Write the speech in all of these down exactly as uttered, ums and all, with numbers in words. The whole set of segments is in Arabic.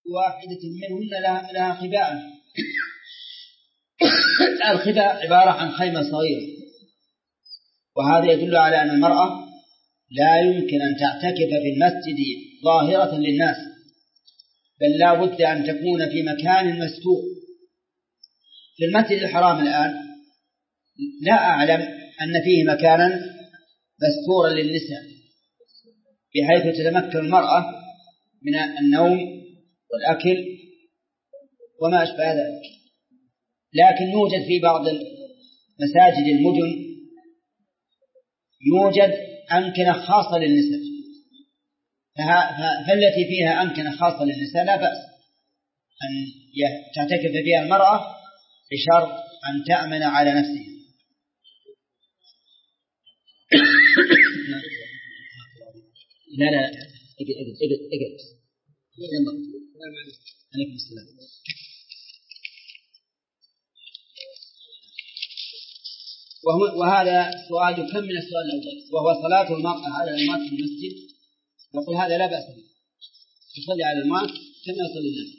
واحدة منهن لها, لها خباء. الخباء عبارة عن خيمة صغيرة، وهذا يدل على أن المرأة لا يمكن أن تعتكف في المسجد ظاهرة للناس، بل لا بد أن تكون في مكان مستور. في المسجد الحرام الآن لا أعلم أن فيه مكانا مستورا للنساء بحيث تتمكن المرأة من النوم والأكل وما أشبه ذلك، لكن يوجد في بعض مساجد المدن يوجد أمكنة خاصة للنساء، فالتي فيها أمكنة خاصة للنساء لا بأس أن تعتكف فيها المرأة بشرط أن تأمن على نفسها. لا لا اجل اجل اجل اجل عليكم السلام. وهذا سؤال يكمل السؤال الأول، وهو صلاة المرأة على المرأة في المسجد. نقول هذا لا بأس به، تصلي على المرأة كما يصلي الناس.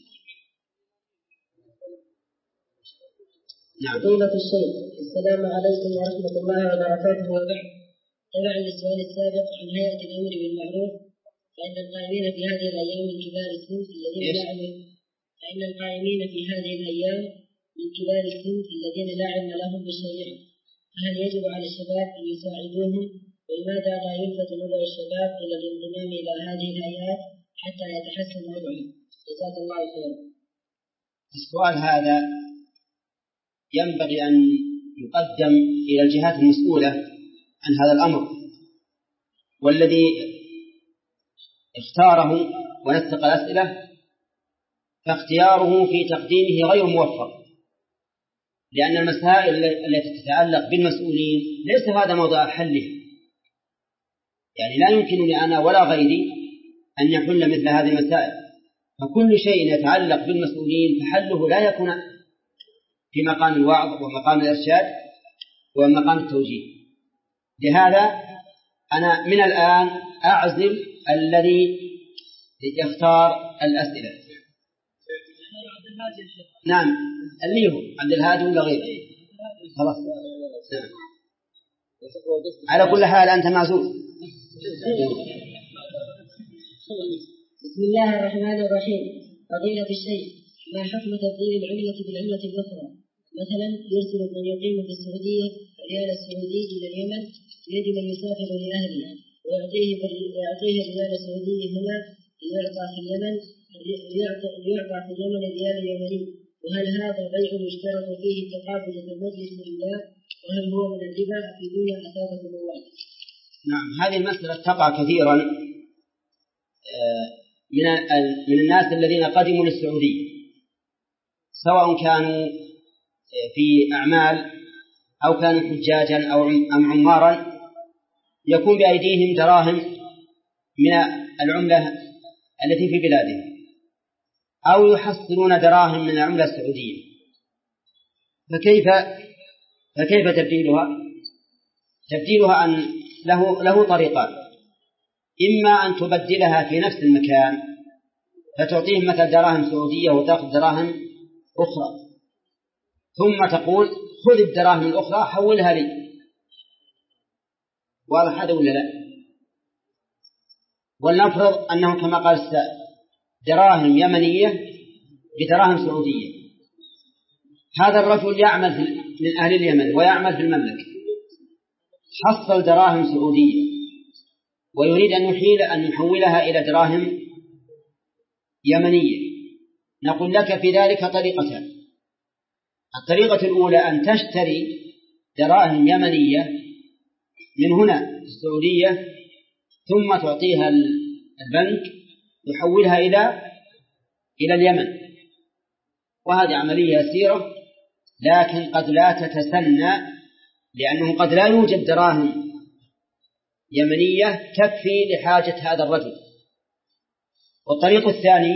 نعم. فضيلة الشيخ، السلام عليكم ورحمة الله وبركاته. وبعد، تبعا للسؤال السابق عن هيئة الأمر بالمعروف، فإن القائمين في هذه الأيام من كبار السن الذين لا علم فإن القائمين في هذه الأيام من كبار السن الذين لا علم لهم بالشريعة، فهل يجب على الشباب أن يساعدوهم؟ ولماذا لا يلفت نظر الشباب إلى الانضمام إلى هذه الهيئات حتى يتحسن وضعهم؟ جزاك الله خيرا. السؤال هذا ينبغي أن يقدم إلى الجهات المسؤولة عن هذا الأمر، والذي اختاره ونسق الأسئلة فاختياره في تقديمه غير موفق، لأن المسائل التي تتعلق بالمسؤولين ليس هذا موضع حلها، يعني لا يمكنني أنا ولا غيري أن يحل مثل هذه المسائل، فكل شيء يتعلق بالمسؤولين فحله لا يكون في مقام الوعظ ومقام الإرشاد ومقام التوجيه. لهذا أنا من الآن أعزل الذي يختار الأسئلة. نعم، اللي هو عبد الهادي ولا غيره خلاص. نعم. على كل حال أنت معزول. بسم الله الرحمن الرحيم. فضيلة الشيخ، ما حكم تفضيل العملة بالعملة الأخرى؟ مثلا يرسل من يقيم في السعودية الريال السعودي إلى اليمن، يجب أن يسافر لأهله ويعطيه ويعطيه الريال السعودي هنا ليعطى في اليمن ليعطى في اليمن الريال اليمني، وهل هذا بيع يشترط فيه التقابل في المجلس لله؟ وهل هو من الربا في دنيا أساسكم الله؟ نعم، هذه المسألة تقع كثيرا من من الناس الذين قدموا للسعودية، سواء كانوا في أعمال أو كانوا حجاجا أو أم عمارا، يكون بأيديهم دراهم من العملة التي في بلادهم، أو يحصلون دراهم من العملة السعودية، فكيف فكيف تبديلها؟ تبديلها أن له له طريقان: إما أن تبدلها في نفس المكان فتعطيهم مثل دراهم سعودية وتأخذ دراهم أخرى، ثم تقول خذ الدراهم الأخرى حولها لي. واضح هذا ولا لا؟ ولنفرض أنه كما قال السائل دراهم يمنية بدراهم سعودية. هذا الرجل يعمل من أهل اليمن ويعمل في المملكة، حصل دراهم سعودية ويريد أن يحيل أن يحولها إلى دراهم يمنية. نقول لك في ذلك طريقتان: الطريقة الأولى أن تشتري دراهم يمنية من هنا السعودية ثم تعطيها البنك يحولها إلى إلى اليمن، وهذه عملية يسيرة لكن قد لا تتسنى، لأنه قد لا يوجد دراهم يمنية تكفي لحاجة هذا الرجل. والطريق الثاني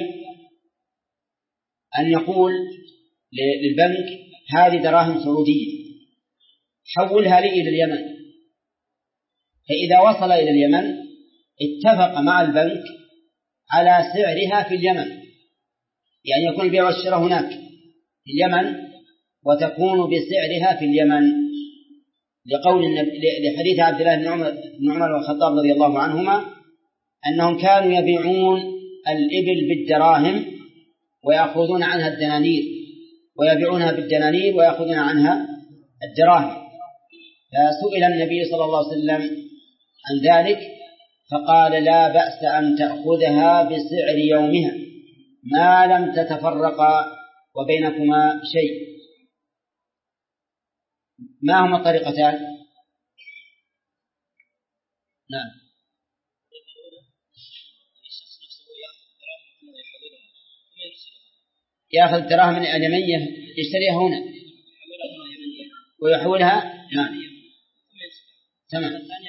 أن يقول للبنك هذه دراهم سعودية حولها لي إلى اليمن، فإذا وصل إلى اليمن اتفق مع البنك على سعرها في اليمن، يعني يكون البيع والشراء هناك في اليمن وتكون بسعرها في اليمن، لقول لحديث عبد الله بن عمر بن عمر والخطاب رضي الله عنهما أنهم كانوا يبيعون الإبل بالدراهم ويأخذون عنها الدنانير، ويبيعونها بالدنانير ويأخذون عنها الدراهم. فسئل النبي صلى الله عليه وسلم عن ذلك فقال: لا بأس أن تأخذها بسعر يومها ما لم تتفرقا وبينكما شيء. ما هما الطريقتان؟ نعم. يأخذ الدراهم اليمنية يشتريها هنا ويحولها. نعم تمام.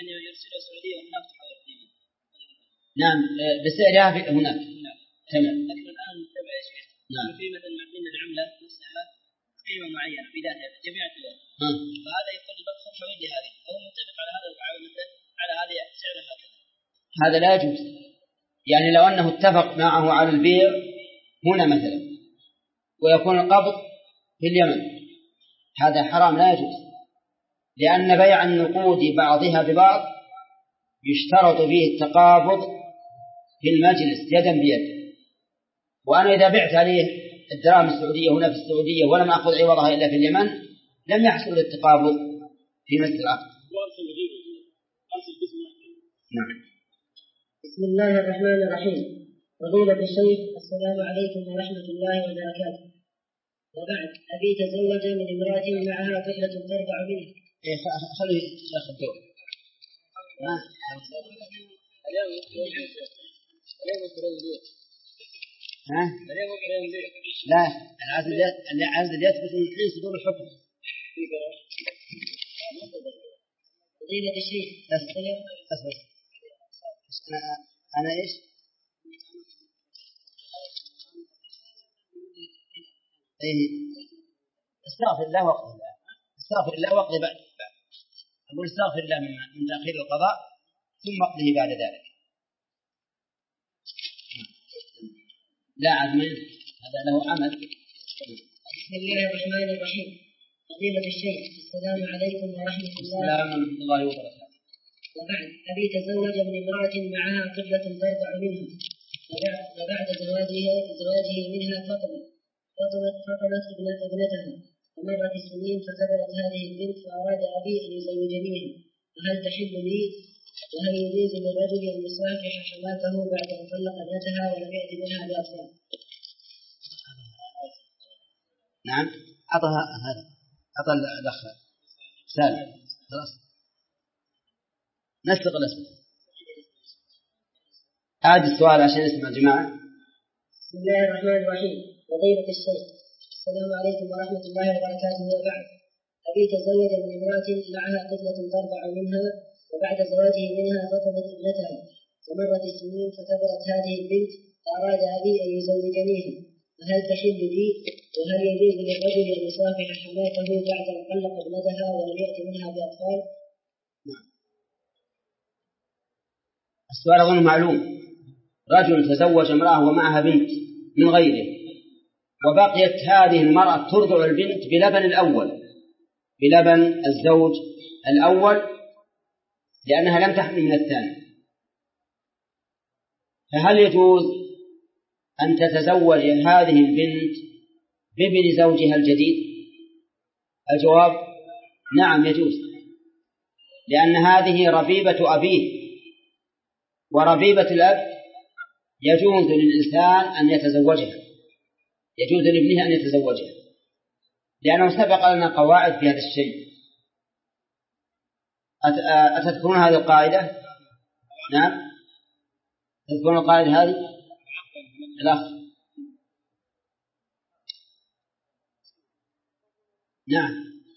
نعم بسعرها هناك. تمام. لكن الآن تبع يا شيخ. نعم. في مثلا معطينا العملة نفسها قيمة معينة بذاتها جميع الدول. فهذا يقول لك حول هذه أو متفق على هذا المعاملة على هذه سعرها هكذا. هذا لا يجوز. يعني لو أنه اتفق معه على البيع هنا مثلا ويكون القبض في اليمن، هذا حرام لا يجوز، لأن بيع النقود بعضها ببعض يشترط فيه التقابض في المجلس يدا بيد. وأنا إذا بعت عليه الدراهم السعودية هنا في السعودية ولم أخذ عوضها إلا في اليمن لم يحصل التقابض في مثل العقد. نعم. بسم الله الرحمن الرحيم. فضيلة الشيخ، السلام عليكم ورحمة الله وبركاته. وبعد، أبي تزوج من امرأة معها طفلة ترضع منه. إيه خليه ياخذ دور. ها؟ ها؟ لا، العزل العزل يثبت من حين صدور الحكم. فضيلة الشيخ، بس بس بس أنا أنا إيش؟ إيه استغفر الله وقضي الله، استغفر الله وقضي بعد. أقول استغفر الله من من تأخير القضاء ثم اقضيه بعد ذلك. لا عزم، هذا له عمل. بسم الله الرحمن الرحيم. فضيلة الشيخ، السلام عليكم ورحمة الله. السلام ورحمة الله وبركاته. وبعد، أبي تزوج من امرأة معها طفلة ترضع منه، وبعد زواجها زواجه منها فطمت فطمت فطمت ابنتها، ومرت السنين فكبرت هذه البنت فأراد أبي أن يزوجنيها، فهل تحل لي؟ وهل يجوز للرجل أن يصافح حماته بعد أن طلق ابنتها ولم يأت منها بأطفال؟ نعم أعطها هذا أعطى الأخ سالم خلاص نسبق الأسبوع. أعد السؤال عشان نسمع الجماعة. بسم الله الرحمن الرحيم. فضيلة الشيخ، السلام عليكم ورحمة الله وبركاته. وبعد، أبي تزوج من امرأة معها طفلة ترضع منها، وبعد زواجه منها فطمت ابنتها، ومرت السنين فكبرت هذه البنت فأراد أبي أن يزوجنيها، فهل تحل لي؟ وهل يجوز للرجل أن يصافح حماته بعد أن طلق ابنتها ولم يأت منها بأطفال؟ نعم. السؤال أظن معلوم. رجل تزوج امرأة ومعها بنت من غيره، وبقيت هذه المرأة ترضع البنت بلبن الأول بلبن الزوج الأول لأنها لم تحمل من الثاني، فهل يجوز أن تتزوج هذه البنت بابن زوجها الجديد؟ الجواب نعم يجوز، لأن هذه ربيبة أبيه، وربيبة الأب يجوز للإنسان أن يتزوجها، يجوز لابنه أن يتزوجها، لأنه سبق لنا قواعد في هذا الشيء. أتذكرون هذه القاعدة؟ نعم تذكرون القاعدة هذه؟ الأخ نعم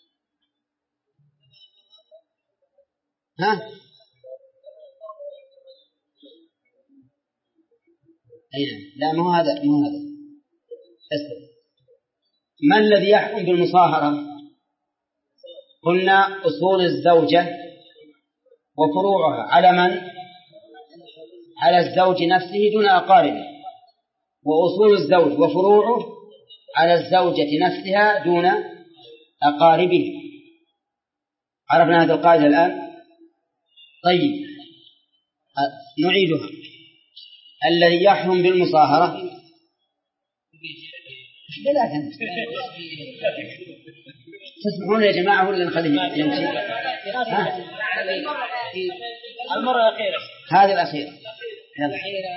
ها أين؟ لا مو هذا مو هذا أسف. ما الذي يحكم بالمصاهرة؟ قلنا أصول الزوجة وفروعها على من؟ على الزوج نفسه دون أقاربه. وأصول الزوج وفروعه على الزوجة نفسها دون أقاربه. عرفنا هذه القاعدة الآن. طيب نعيدها. الذي يحرم بالمصاهرة تسمعون يا جماعة ولا نخليه يمشي؟ المرة الأخيرة هذه الأخيرة. يلا.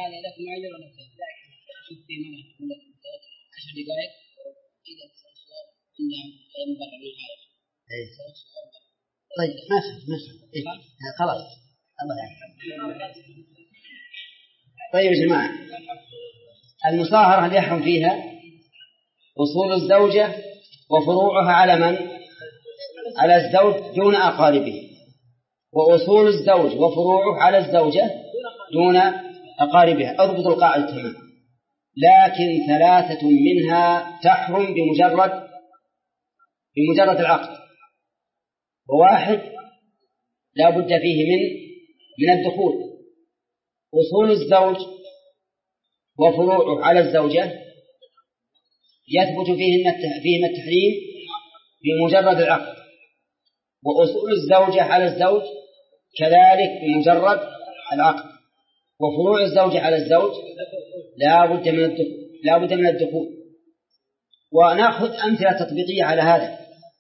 طيب ما في ما في إيه؟ خلاص الله يعلم. طيب يا جماعة المصاهرة اللي يحرم فيها أصول الزوجة وفروعها على من؟ على الزوج دون أقاربه، وأصول الزوج وفروعه على الزوجة دون أقاربها. أضبط القاعدة تمام. لكن ثلاثة منها تحرم بمجرد بمجرد العقد، وواحد لا بد فيه من من الدخول. أصول الزوج وفروعه على الزوجة يثبت فيهن فيهن التحريم بمجرد العقد، وأصول الزوجة على الزوج كذلك بمجرد العقد، وفروع الزوجة على الزوج لا بد من الدخول لا بد من الدخول. ونأخذ أمثلة تطبيقية على هذا.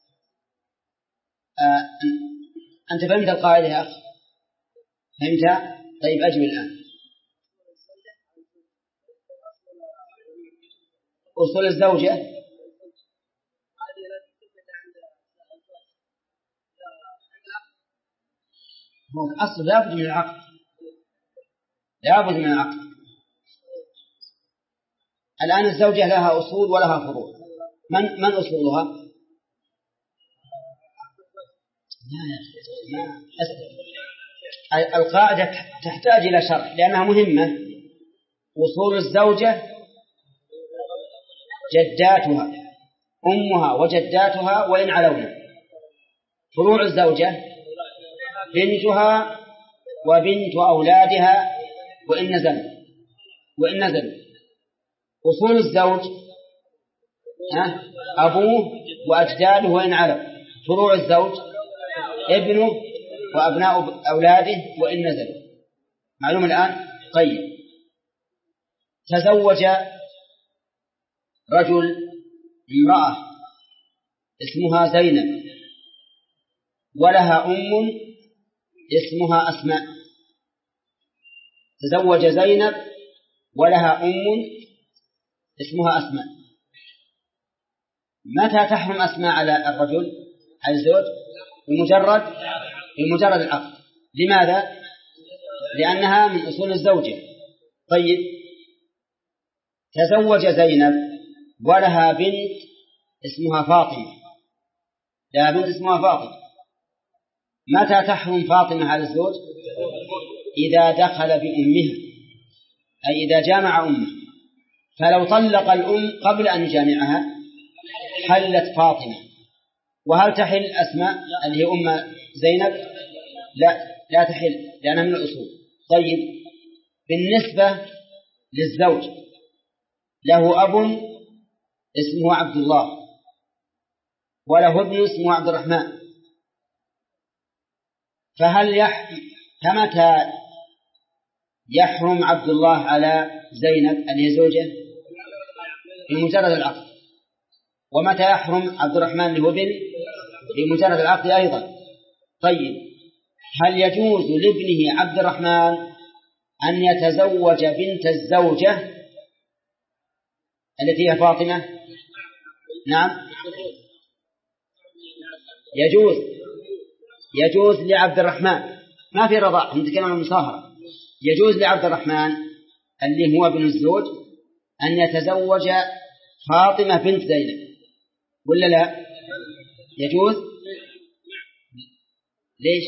آه أنت فهمت القاعدة يا أخ؟ فهمتها؟ طيب أجب الآن. أصول الزوجة هو الأصل لا بد من العقد، لا بد من العقد. الآن الزوجة لها أصول ولها فروع. من من أصولها؟ لا، القاعدة تحتاج إلى شرح لأنها مهمة. أصول الزوجة جداتها أمها وجداتها وإن علونا. فروع الزوجة بنتها وبنت أولادها وإن نزل وإن نزل. أصول الزوج أبوه وأجداده وإن علوا. فروع الزوج ابنه وأبناء أولاده وإن نزل. معلوم الآن؟ طيب تزوج رجل امرأة اسمها زينب ولها أم اسمها أسماء. تزوج زينب ولها أم اسمها أسماء. متى تحرم أسماء على الرجل على الزوج؟ بمجرد بمجرد العقد. لماذا؟ لأنها من أصول الزوجة. طيب تزوج زينب ولها بنت اسمها فاطمة لها بنت اسمها فاطمة. متى تحرم فاطمة على الزوج؟ إذا دخل بأمها، أي إذا جامع أمه. فلو طلق الأم قبل أن يجامعها حلت فاطمة. وهل تحل أسماء اللي هي أم زينب؟ لا لا تحل لأنها من الأصول. طيب بالنسبة للزوج له أب اسمه عبد الله وله ابن اسمه عبد الرحمن، فهل يحرم كمتى يحرم عبد الله على زينب اللي هي زوجه؟ بمجرد العقد. ومتى يحرم عبد الرحمن اللي هو ابن؟ بمجرد العقد أيضا. طيب هل يجوز لابنه عبد الرحمن أن يتزوج بنت الزوجة التي هي فاطمة؟ نعم يجوز يجوز لعبد الرحمن. ما في رضاع، نتكلم عن المصاهرة. يجوز لعبد الرحمن اللي هو ابن الزوج أن يتزوج فاطمة بنت زينب ولا لا؟ يجوز. ليش؟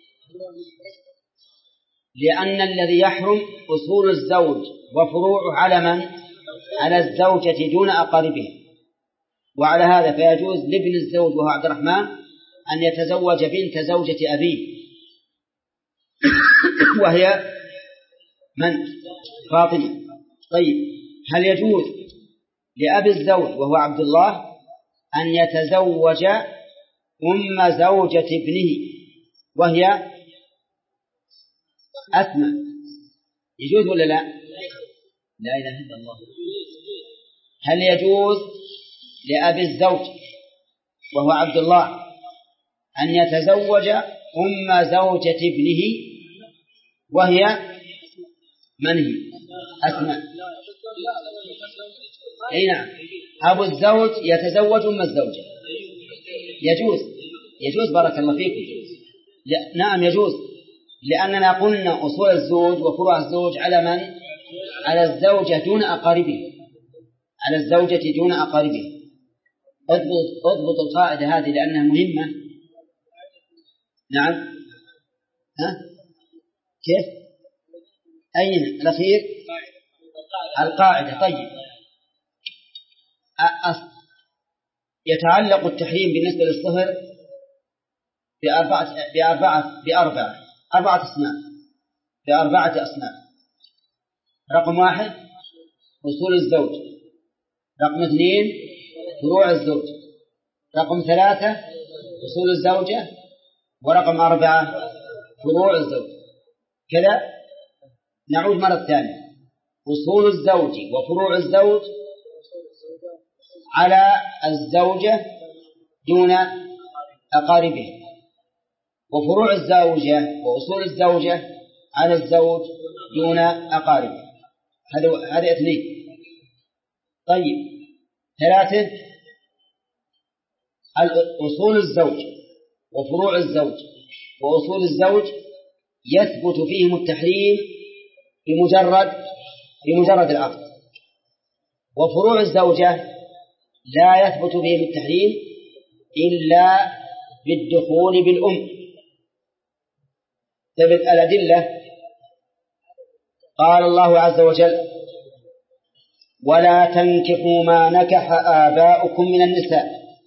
لأن الذي يحرم أصول الزوج وفروعه على من؟ على الزوجة دون أقاربه. وعلى هذا فيجوز لابن الزوج وهو عبد الرحمن أن يتزوج بنت زوجة أبيه وهي من؟ فاطمة. طيب هل يجوز لأبي الزوج وهو عبد الله أن يتزوج أم زوجة ابنه وهي أسماء؟ يجوز ولا لا؟ لا إله إلا الله. هل يجوز لأبي الزوج وهو عبد الله أن يتزوج أم زوجة ابنه وهي من هي؟ أسماء. أي نعم، أبو الزوج يتزوج أم الزوجة، يجوز يجوز بارك الله فيكم. نعم يجوز، لأننا قلنا أصول الزوج وفروع الزوج على من؟ على الزوجة دون أقاربه، على الزوجة دون أقاربه. اضبط, اضبط القاعدة هذه لأنها مهمة. نعم، ها؟ كيف؟ أين الأخير؟ القاعدة. طيب، يتعلق التحريم بالنسبة للصهر بأربعة بأربعة بأربعة أربعة أصناف بأربعة أصناف. رقم واحد أصول الزوج، رقم اثنين فروع الزوج، رقم ثلاثة أصول الزوجة، ورقم أربعة فروع الزوج. كذا نعود مرة ثانية. أصول الزوج وفروع الزوج على الزوجة دون أقاربه، وفروع الزوجة وأصول الزوجة على الزوج دون أقاربه. هذا هذا اثنين. طيب، ثلاثة أصول الزوج وفروع الزوج وأصول الزوج يثبت فيهم التحريم بمجرد بمجرد العقد، وفروع الزوجة لا يثبت بهم التحريم إلا بالدخول بالأم. ثبت الأدلة. قال الله عز وجل: ولا تنكحوا ما نكح آباؤكم من النساء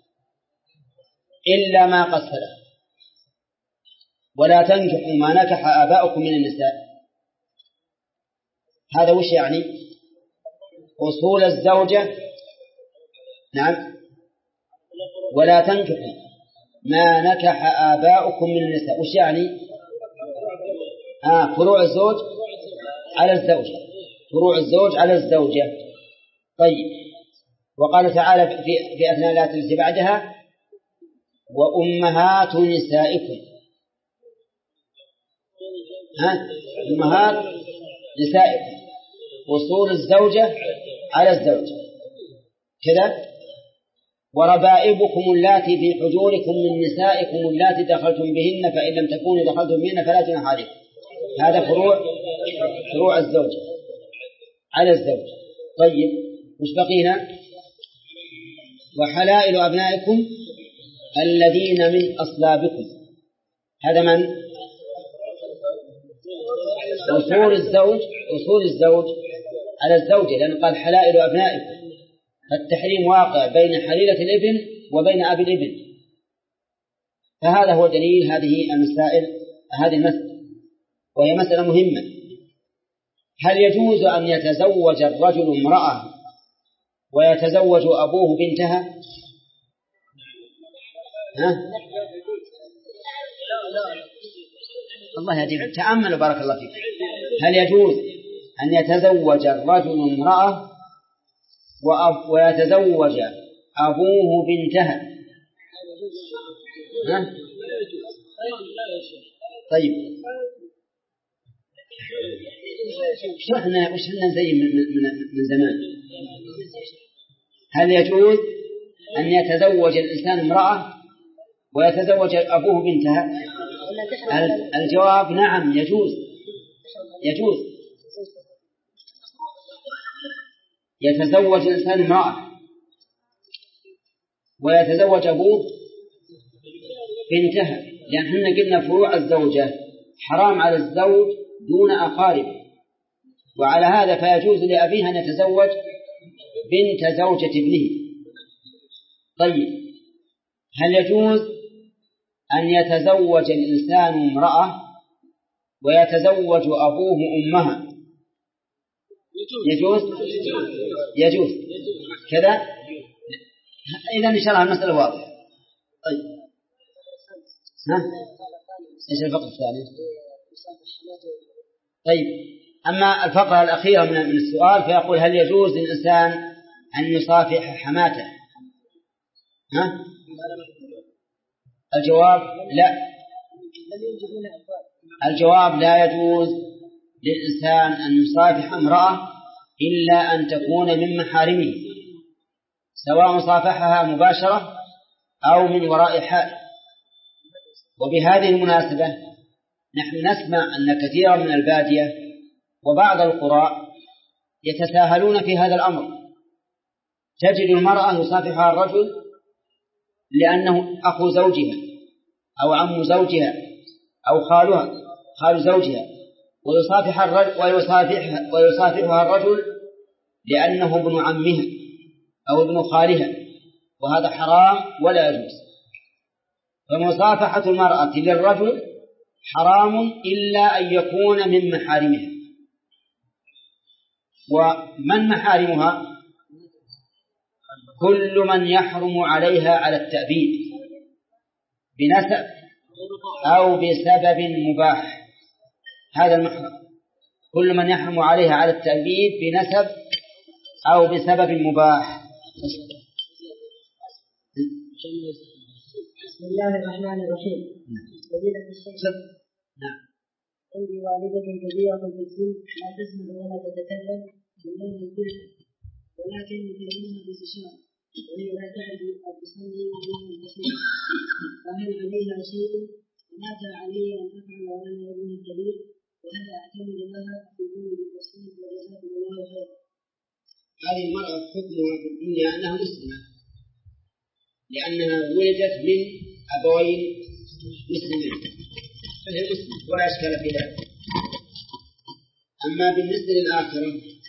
إلا ما قد سلف. ولا تنكحوا ما نكح آباؤكم من النساء، هذا وش يعني؟ أصول الزوجة. نعم، ولا تنكحوا ما نكح آباؤكم من النساء، وش يعني؟ آه فروع الزوج على الزوجة، فروع الزوج على الزوجة. طيب، وقال تعالى في في أثناء الآية التي بعدها: وأمهات نسائكم. ها؟ أمهات نسائكم، أصول الزوجة على الزوجة كذا. وربائبكم اللاتي في حجوركم من نسائكم اللاتي دخلتم بهن فإن لم تكونوا دخلتم بهن فلا جناح عليكم. هذا فروع فروع الزوجة على الزوج. طيب، وش بقينا؟ وحلائل أبنائكم الذين من أصلابكم، هذا من؟ أصول الزوج أصول الزوج على الزوجة، لأنه قال حلائل أبنائكم، فالتحريم واقع بين حليلة الابن وبين أبي الابن. فهذا هو دليل هذه المسائل، هذه المسألة، وهي مسألة مهمة. هل يجوز أن يتزوج الرجل امرأة ويتزوج أبوه بنتها؟ ها؟ الله يهديكم، تأملوا بارك الله فيكم. هل يجوز أن يتزوج الرجل امرأة وأب ويتزوج أبوه بنتها؟ ها؟ طيب، وش احنا وش احنا زي من, من, من زمان. هل يجوز أن يتزوج الإنسان امرأة ويتزوج أبوه بنتها؟ الجواب نعم، يجوز يجوز يتزوج الإنسان امرأة ويتزوج أبوه بنتها، لأن احنا قلنا فروع الزوجة حرام على الزوج دون أقارب، وعلى هذا فيجوز لأبيها أن يتزوج بنت زوجة ابنه. طيب، هل يجوز أن يتزوج الإنسان امرأة ويتزوج أبوه أمها؟ يجوز يجوز كذا. إذا إن شاء الله المسألة واضحة. طيب ها إيش الفقرة الثانية؟ طيب أما الفقرة الأخيرة من السؤال فيقول هل يجوز للإنسان أن يصافح حماته؟ ها؟ الجواب لا. الجواب لا يجوز للإنسان أن يصافح امرأة إلا أن تكون من محارمه، سواء صافحها مباشرة أو من وراء حائل. وبهذه المناسبة نحن نسمع أن كثيرا من البادية وبعض القرى يتساهلون في هذا الأمر. تجد المرأة يصافحها الرجل لأنه أخو زوجها أو عم زوجها أو خالها خال زوجها، ويصافح الرجل ويصافحها ويصافحها الرجل لأنه ابن عمها أو ابن خالها، وهذا حرام ولا يجوز. فمصافحة المرأة للرجل حرام إلا أن يكون من محارمها. ومن محارمها؟ كل من يحرم عليها على التأبيد بنسب أو بسبب مباح، هذا المحرم. كل من يحرم عليها على التأبيد بنسب أو بسبب مباح. بسم الله الرحمن الرحيم. فضيلة الشيخ، نعم. عندي والدة كبيرة في السن لا تسمع ولا تتكلم من يوم الظهر، ولكن يكلمها باستشارة وهي لا تعرف أن تصلي يوم الأخير، فهل عليها شيء؟ وماذا علي أن أفعل وأنا ابنها الكبير؟ وهل أعتمد لها في كل التصنيف؟ وجزاكم الله خيرا. هذه المرأة حكمها في الدنيا أنها مسلمة، لأنها ولدت من أبوين مسلمين، فهي مسلمة ولا إشكال في ذلك. أما بالنسبة للآخرة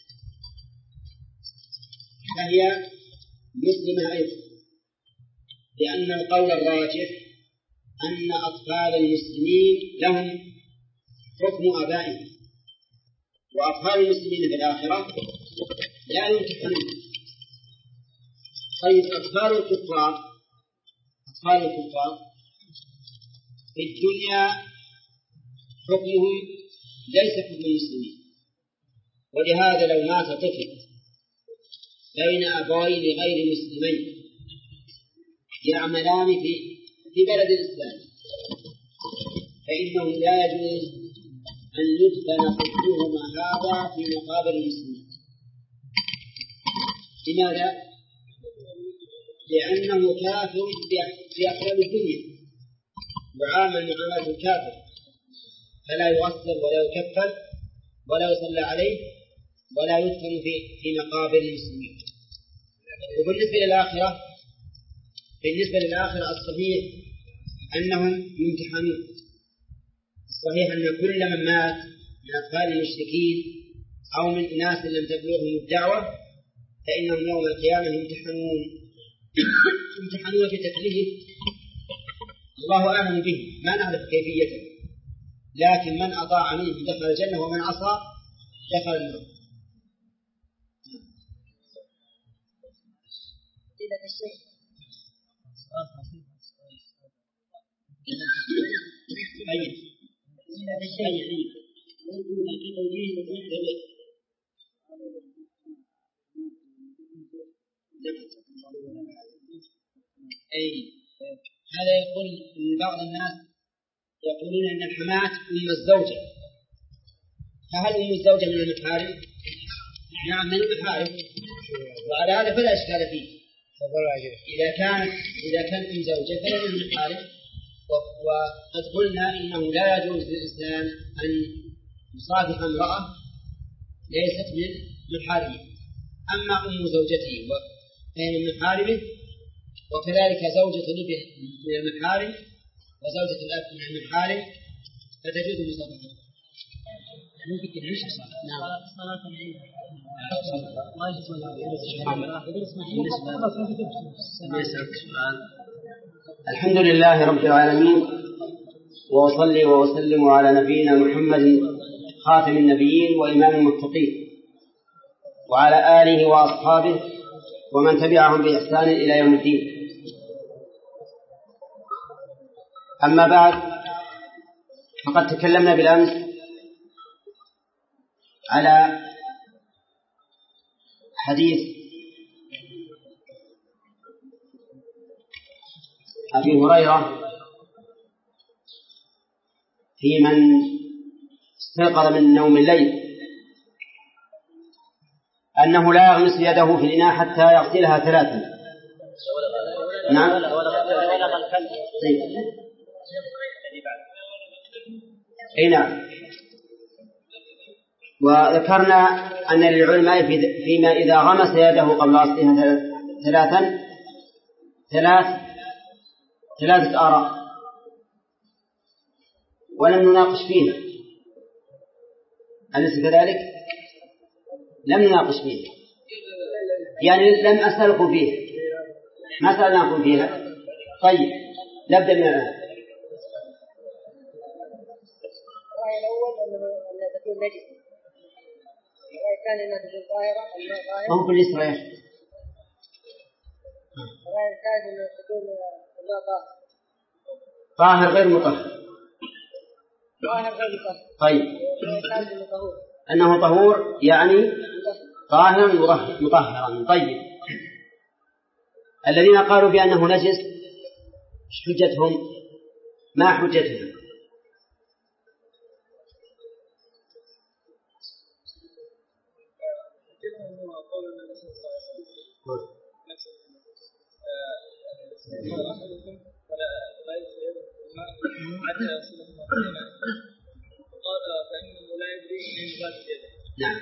فهي مسلمة أيضا، لأن القول الراجح أن أطفال المسلمين لهم حكم آبائهم، وأطفال المسلمين في الآخرة لا يمتحنون. طيب أطفال الكفار أطفال الكفار في الدنيا حكمهم ليس حكم المسلمين، ولهذا لو مات طفل بين أبوين غير مسلمين يعملان في في بلد الإسلام فإنه لا يجوز أن يدفن طفلهما هذا في مقابر المسلمين. لماذا؟ لأنه كافر في أحوال الدنيا وعامل معاملة الكافر، فلا يغسل ولا يكفن ولا يصلى عليه ولا يدفن في في مقابر المسلمين. وبالنسبة للآخرة بالنسبة للآخرة الصحيح أنهم يمتحنون. الصحيح أن كل من مات من أطفال المشركين أو من أناس لم تبلغهم الدعوة فإنهم يوم القيامة يمتحنون يمتحنون في تكليف الله أعلم به، ما نعرف كيفيته، لكن من أطاع منه دخل الجنة ومن عصى دخل النار. أي هذا يقول من بعض الناس يقولون أن الحماة أم الزوجة، فهل أم الزوجة من المحارم؟ نعم من المحارم، وعلى هذا فلا إشكال فيه. إذا كان إذا كان أم زوجة فهي من المحارم، وقد قلنا إنه لا يجوز للإنسان أن يصافح امرأة ليست من محارمه. أما أم زوجته فهي من محارمه، وكذلك زوجة الابن من المحارم وزوجة الأب من المحارم فتجوز مصافحتها. الحمد لله رب العالمين، وأصلي وأسلم على نبينا محمد خاتم النبيين وإمام المتقين. وعلى آله وأصحابه ومن تبعهم بإحسان إلى يوم الدين. أما بعد، فقد تكلمنا بالأمس على حديث أبي هريرة في من استيقظ من نوم الليل أنه لا يغمس يده في الإناء حتى يغسلها ثلاثا. نعم. طيب. أي نعم. وذكرنا أن للعلماء فيما إذا غمس يده قبل غسلها ثلاثا ثلاث ثلاثة آراء ولم نناقش فيها، أليس كذلك؟ لم نناقش فيها، يعني لم أسألكم فيها، ما سألناكم فيها. طيب نبدأ من الآن. الرأي الأول أنها تكون نجسة، الرأي الثاني أنها تكون طاهرة الماء طاهر. هم كل إسرائيل. الرأي الثالث أنها تكون الماء طاهر. طاهر غير مطهر. طاهر غير مطهر. طيب. الرأي الثالث أنه طهور. أنه طهور يعني طاهرا مطهرا. طيب. الذين قالوا بأنه نجس حجتهم؟ ما حجتهم؟ نعم.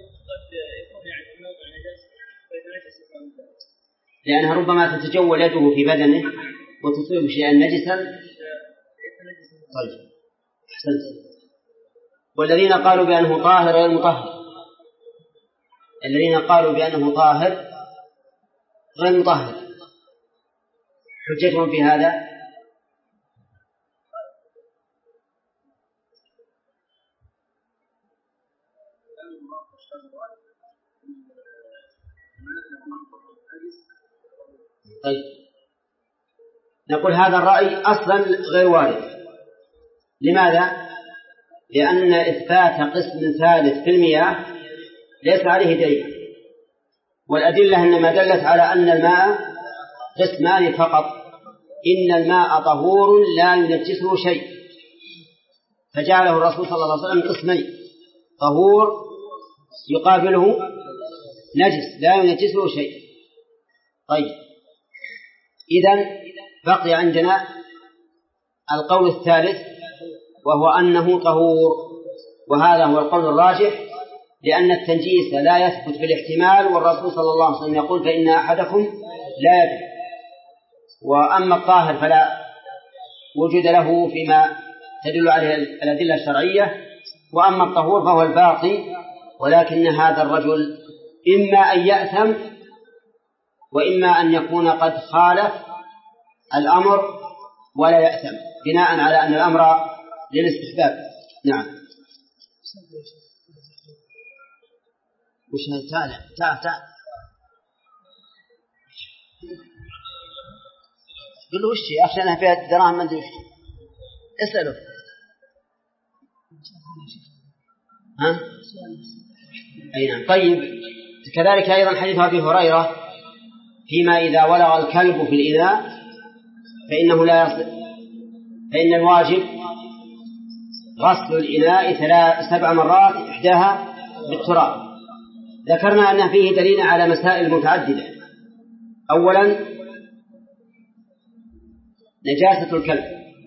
لأنها ربما تتجول يده في بدنه وتصيب شيئا نجسا. طيب أحسنت. والذين قالوا بأنه طاهر غير مطهر، الذين قالوا بأنه طاهر غير مطهر حجتهم في هذا؟ طيب نقول هذا الرأي أصلا غير وارد. لماذا؟ لأن إثبات قسم ثالث في المياه ليس عليه دليل، والأدلة إنما دلت على أن الماء قسمان فقط، إن الماء طهور لا ينجسه شيء، فجعله الرسول صلى الله عليه وسلم قسمين: طهور يقابله نجس لا ينجسه شيء. طيب إذن بقي عندنا القول الثالث وهو أنه طهور، وهذا هو القول الراجح، لأن التنجيس لا يثبت بالاحتمال، والرسول صلى الله عليه وسلم يقول: فإن أحدكم لا يدري. وأما الطاهر فلا وجود له فيما تدل عليه الأدلة الشرعية، وأما الطهور فهو الباقي، ولكن هذا الرجل إما أن يأثم وإما أن يكون قد خالف الأمر ولا يأثم، بناء على أن الأمر للاستحباب. نعم. وش هذا؟ تعال تعال قل له وش يا أخي أنا فيها الدراهم ما أدري اسأله. ها؟ أي نعم. طيب كذلك أيضا حديث أبي هريرة فيما إذا ولغ الكلب في الإناء فإنه لا يصل، فإن الواجب غسل الإناء سبع مرات إحداها بالتراب. ذكرنا أن فيه دليل على مسائل متعددة. أولا نجاسة الكلب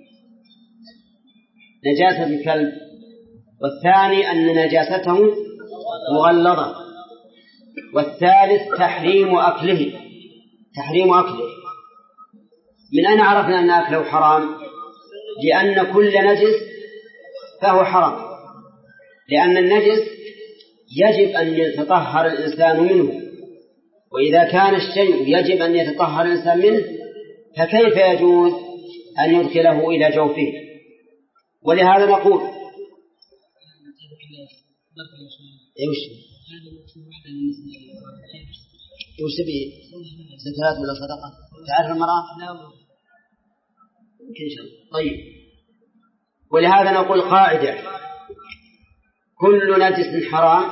نجاسة الكلب والثاني أن نجاسته مغلظة، والثالث تحريم أكله تحريم أكله من أين عرفنا أن أكله حرام؟ لأن كل نجس فهو حرام، لأن النجس يجب أن يتطهر الإنسان منه، وإذا كان الشيء يجب أن يتطهر الإنسان منه فكيف يجوز أن يدخله إلى جوفه؟ ولهذا نقول وش تبي؟ زكاة ولا صدقة؟ تعرف المرأة؟ طيب، ولهذا نقول قاعدة: كل نجس حرام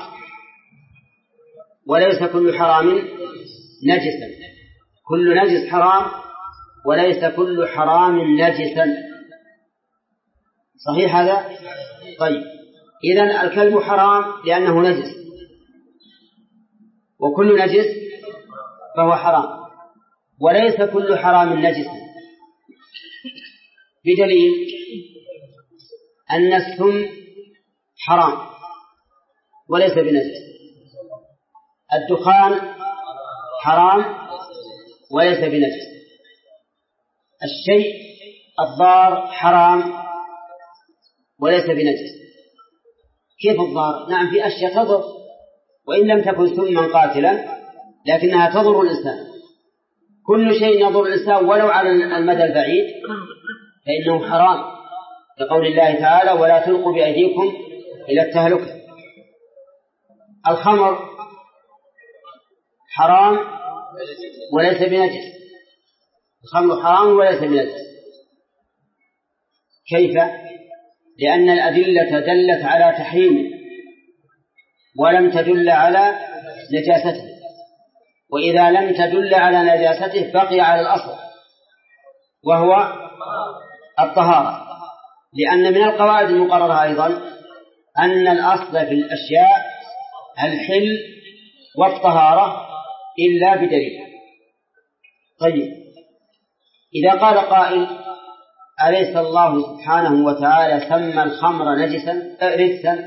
وليس كل حرام نجسا. كل نجس حرام وليس كل حرام نجسا. صحيح هذا؟ طيب، إذن الكلب حرام لأنه نجس، وكل نجس فهو حرام، وليس كل حرام نجسا، بدليل أن السم حرام وليس بنجس، الدخان حرام وليس بنجس، الشيء الضار حرام وليس بنجس. كيف الضار؟ نعم، في أشياء تضر وإن لم تكن سما قاتلا لكنها تضر الإنسان. كل شيء يضر الإنسان ولو على المدى البعيد فإنه حرام، لقول الله تعالى: ولا تلقوا بأيديكم إلى التهلكة. الخمر حرام وليس بنجس، الخمر حرام وليس بنجس. كيف؟ لأن الأدلة دلت على تحريمه ولم تدل على نجاسته، وإذا لم تدل على نجاسته بقي على الأصل وهو الطهارة، لأن من القواعد المقررة أيضا أن الأصل في الأشياء الحل والطهارة إلا بدليل. طيب، إذا قال قائل: أليس الله سبحانه وتعالى سمى الخمر نجسا رجسا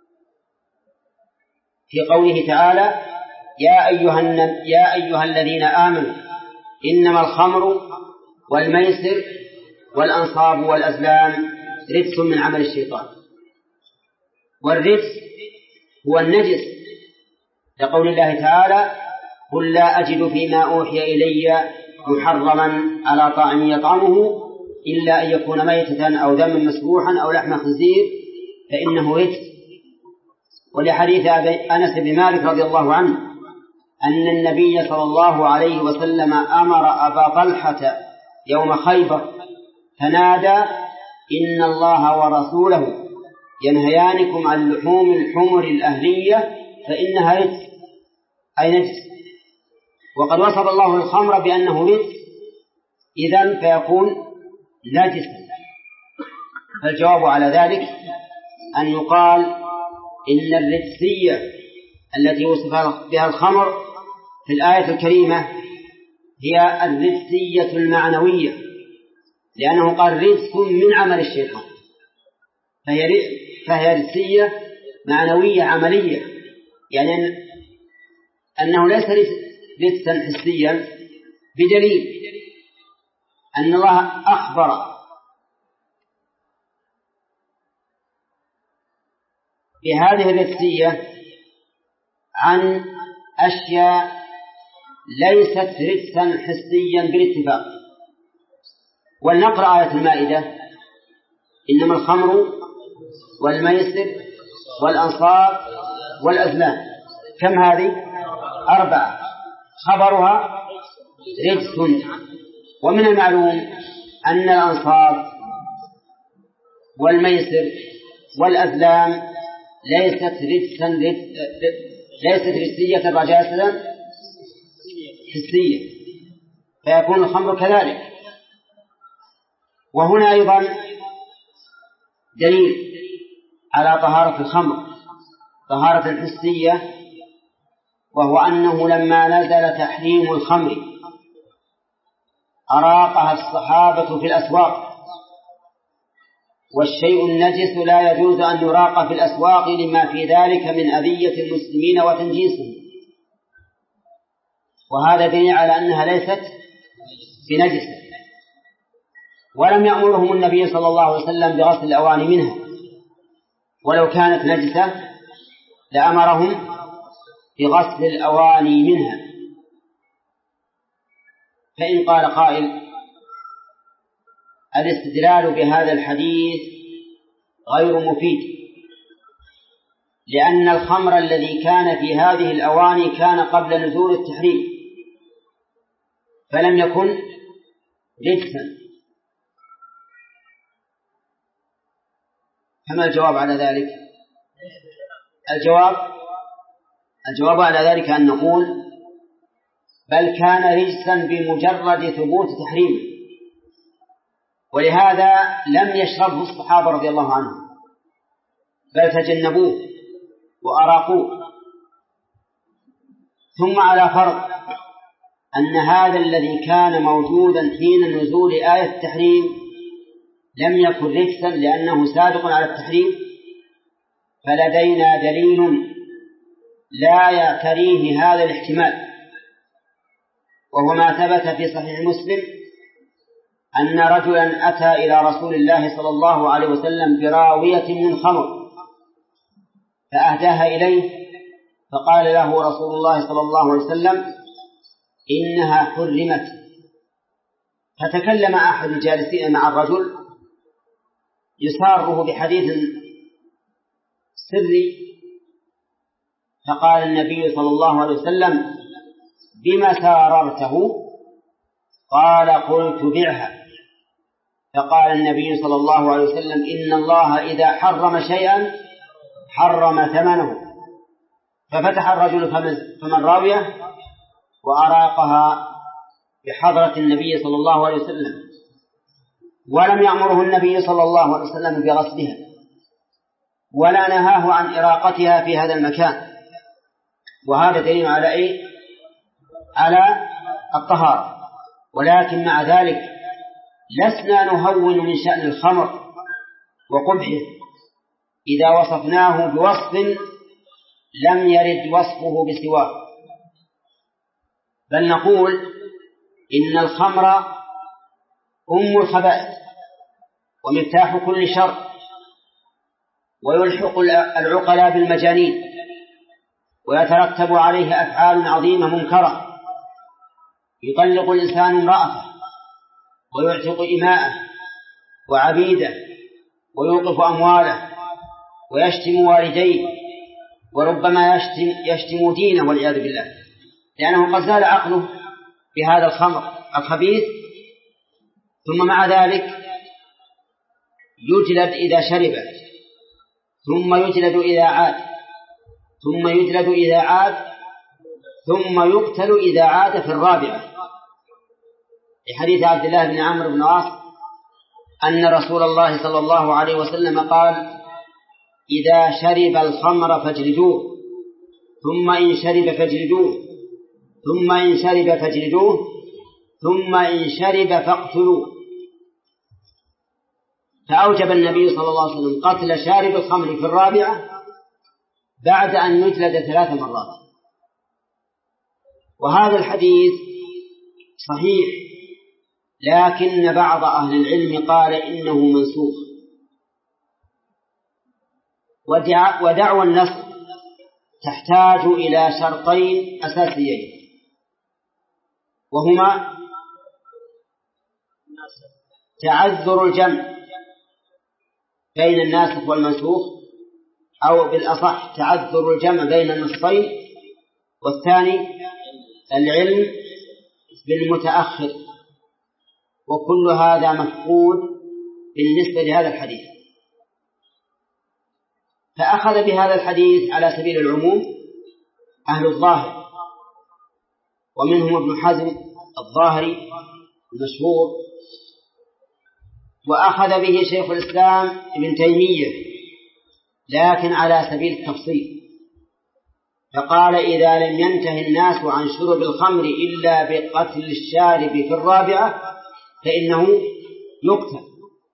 في قوله تعالى: يا أيها, يا أيها الذين آمنوا إنما الخمر والميسر والأنصاب والأزلام رجس من عمل الشيطان. والرجس هو النجس، لقول الله تعالى: قل لا أجد فيما أوحي إلي محرما على طاعم يطعمه إلا أن يكون ميتة أو دما مسفوحا أو لحم خنزير فإنه رجس. ولحديث أنس بن مالك رضي الله عنه أن النبي صلى الله عليه وسلم أمر أبا طلحة يوم خيبر فنادى: إن الله ورسوله ينهيانكم عن لحوم الحمر الأهلية فإنها رجس، أي نجس. وقد وصف الله الخمر بأنه رجس، إذن فيكون نجس. فالجواب على ذلك أن يقال إن الرجسية التي وصف بها الخمر في الآية الكريمة هي الرجسية المعنوية، لأنه قال رجس من عمل الشيطان، فهي فهي رجسية معنوية عملية، يعني أنه ليس رجسا حسيا، بدليل أن الله أخبر بهذه الرجسية عن أشياء ليست رجسا حسيا بالاتفاق. ولنقرأ آية المائدة: إنما الخمر والميسر والأنصاب والأزلام. كم هذه؟ أربعة. خبرها رجس. ومن المعلوم أن الأنصاب والميسر والأزلام ليست رجسا ليست رجسية رجاسة حسية، فيكون الخمر كذلك. وهنا أيضا دليل على طهارة الخمر طهارة حسية، وهو أنه لما نزل تحريم الخمر أراقها الصحابة في الأسواق، والشيء النجس لا يجوز أن يراق في الأسواق لما في ذلك من أذية المسلمين وتنجيسهم، وهذا دليل على أنها ليست بنجسة. ولم يأمرهم النبي صلى الله عليه وسلم بغسل الأواني منها، ولو كانت نجسة لأمرهم بغسل الأواني منها. فإن قال قائل: الاستدلال بهذا الحديث غير مفيد، لأن الخمر الذي كان في هذه الأواني كان قبل نزول التحريم فلم يكن رجسا. فما الجواب على ذلك؟ الجواب الجواب على ذلك أن نقول بل كان رجسا بمجرد ثبوت تحريمه، ولهذا لم يشربه الصحابة رضي الله عنهم بل تجنبوه وأراقوه. ثم على فرض أن هذا الذي كان موجودا حين نزول آية التحريم لم يكن رجسا لأنه سابق على التحريم، فلدينا دليل لا يعتريه هذا الاحتمال، وهو ما ثبت في صحيح مسلم أن رجلا أتى إلى رسول الله صلى الله عليه وسلم براوية من خمر فأهداها إليه، فقال له رسول الله صلى الله عليه وسلم إنها حرمت. فتكلم أحد الجالسين مع الرجل يساره بحديث سري، فقال النبي صلى الله عليه وسلم بما ساررته؟ قال قلت بعها. فقال النبي صلى الله عليه وسلم إن الله إذا حرم شيئا حرم ثمنه. ففتح الرجل فمن راوية وأراقها بحضرة النبي صلى الله عليه وسلم، ولم يأمره النبي صلى الله عليه وسلم بغسلها ولا نهاه عن إراقتها في هذا المكان، وهذا دليل على إيه؟ على الطهارة. ولكن مع ذلك لسنا نهون من شأن الخمر وقبحه إذا وصفناه بوصف لم يرد وصفه بسواه، بل نقول إن الخمر أم الخبائث ومفتاح كل شر، ويلحق العقلاء بالمجانين، ويترتب عليه أفعال عظيمة منكرة، يطلق الإنسان امرأته ويعتق إماءه وعبيده ويوقف أمواله ويشتم والديه، وربما يشتم, يشتم دينه والعياذ بالله، لأنه قد زال عقله بهذا الخمر الخبيث. ثم مع ذلك يجلد إذا شرب، ثم يجلد إذا عاد، ثم يجلد إذا عاد، ثم يقتل إذا عاد في الرابعة، لحديث عبد الله بن عمرو بن العاص أن رسول الله صلى الله عليه وسلم قال إذا شرب الخمر فاجلدوه، ثم إن شرب فاجلدوه، ثم إن شرب فاجلدوه، ثم إن شرب فاقتلوه. فأوجب النبي صلى الله عليه وسلم قتل شارب الخمر في الرابعة بعد أن يجلد ثلاث مرات. وهذا الحديث صحيح، لكن بعض أهل العلم قال إنه منسوخ. ودعوى النسخ تحتاج إلى شرطين أساسيين، وهما تعذر الجمع بين الناسخ والمنسوخ، أو بالأصح تعذر الجمع بين النصين، والثاني العلم بالمتأخر، وكل هذا مفقود بالنسبة لهذا الحديث. فأخذ بهذا الحديث على سبيل العموم أهل الظاهر، ومنهم ابن حزم الظاهري المشهور، وأخذ به شيخ الإسلام ابن تيمية لكن على سبيل التفصيل، فقال إذا لم ينتهي الناس عن شرب الخمر إلا بقتل الشارب في الرابعة فإنه يقتل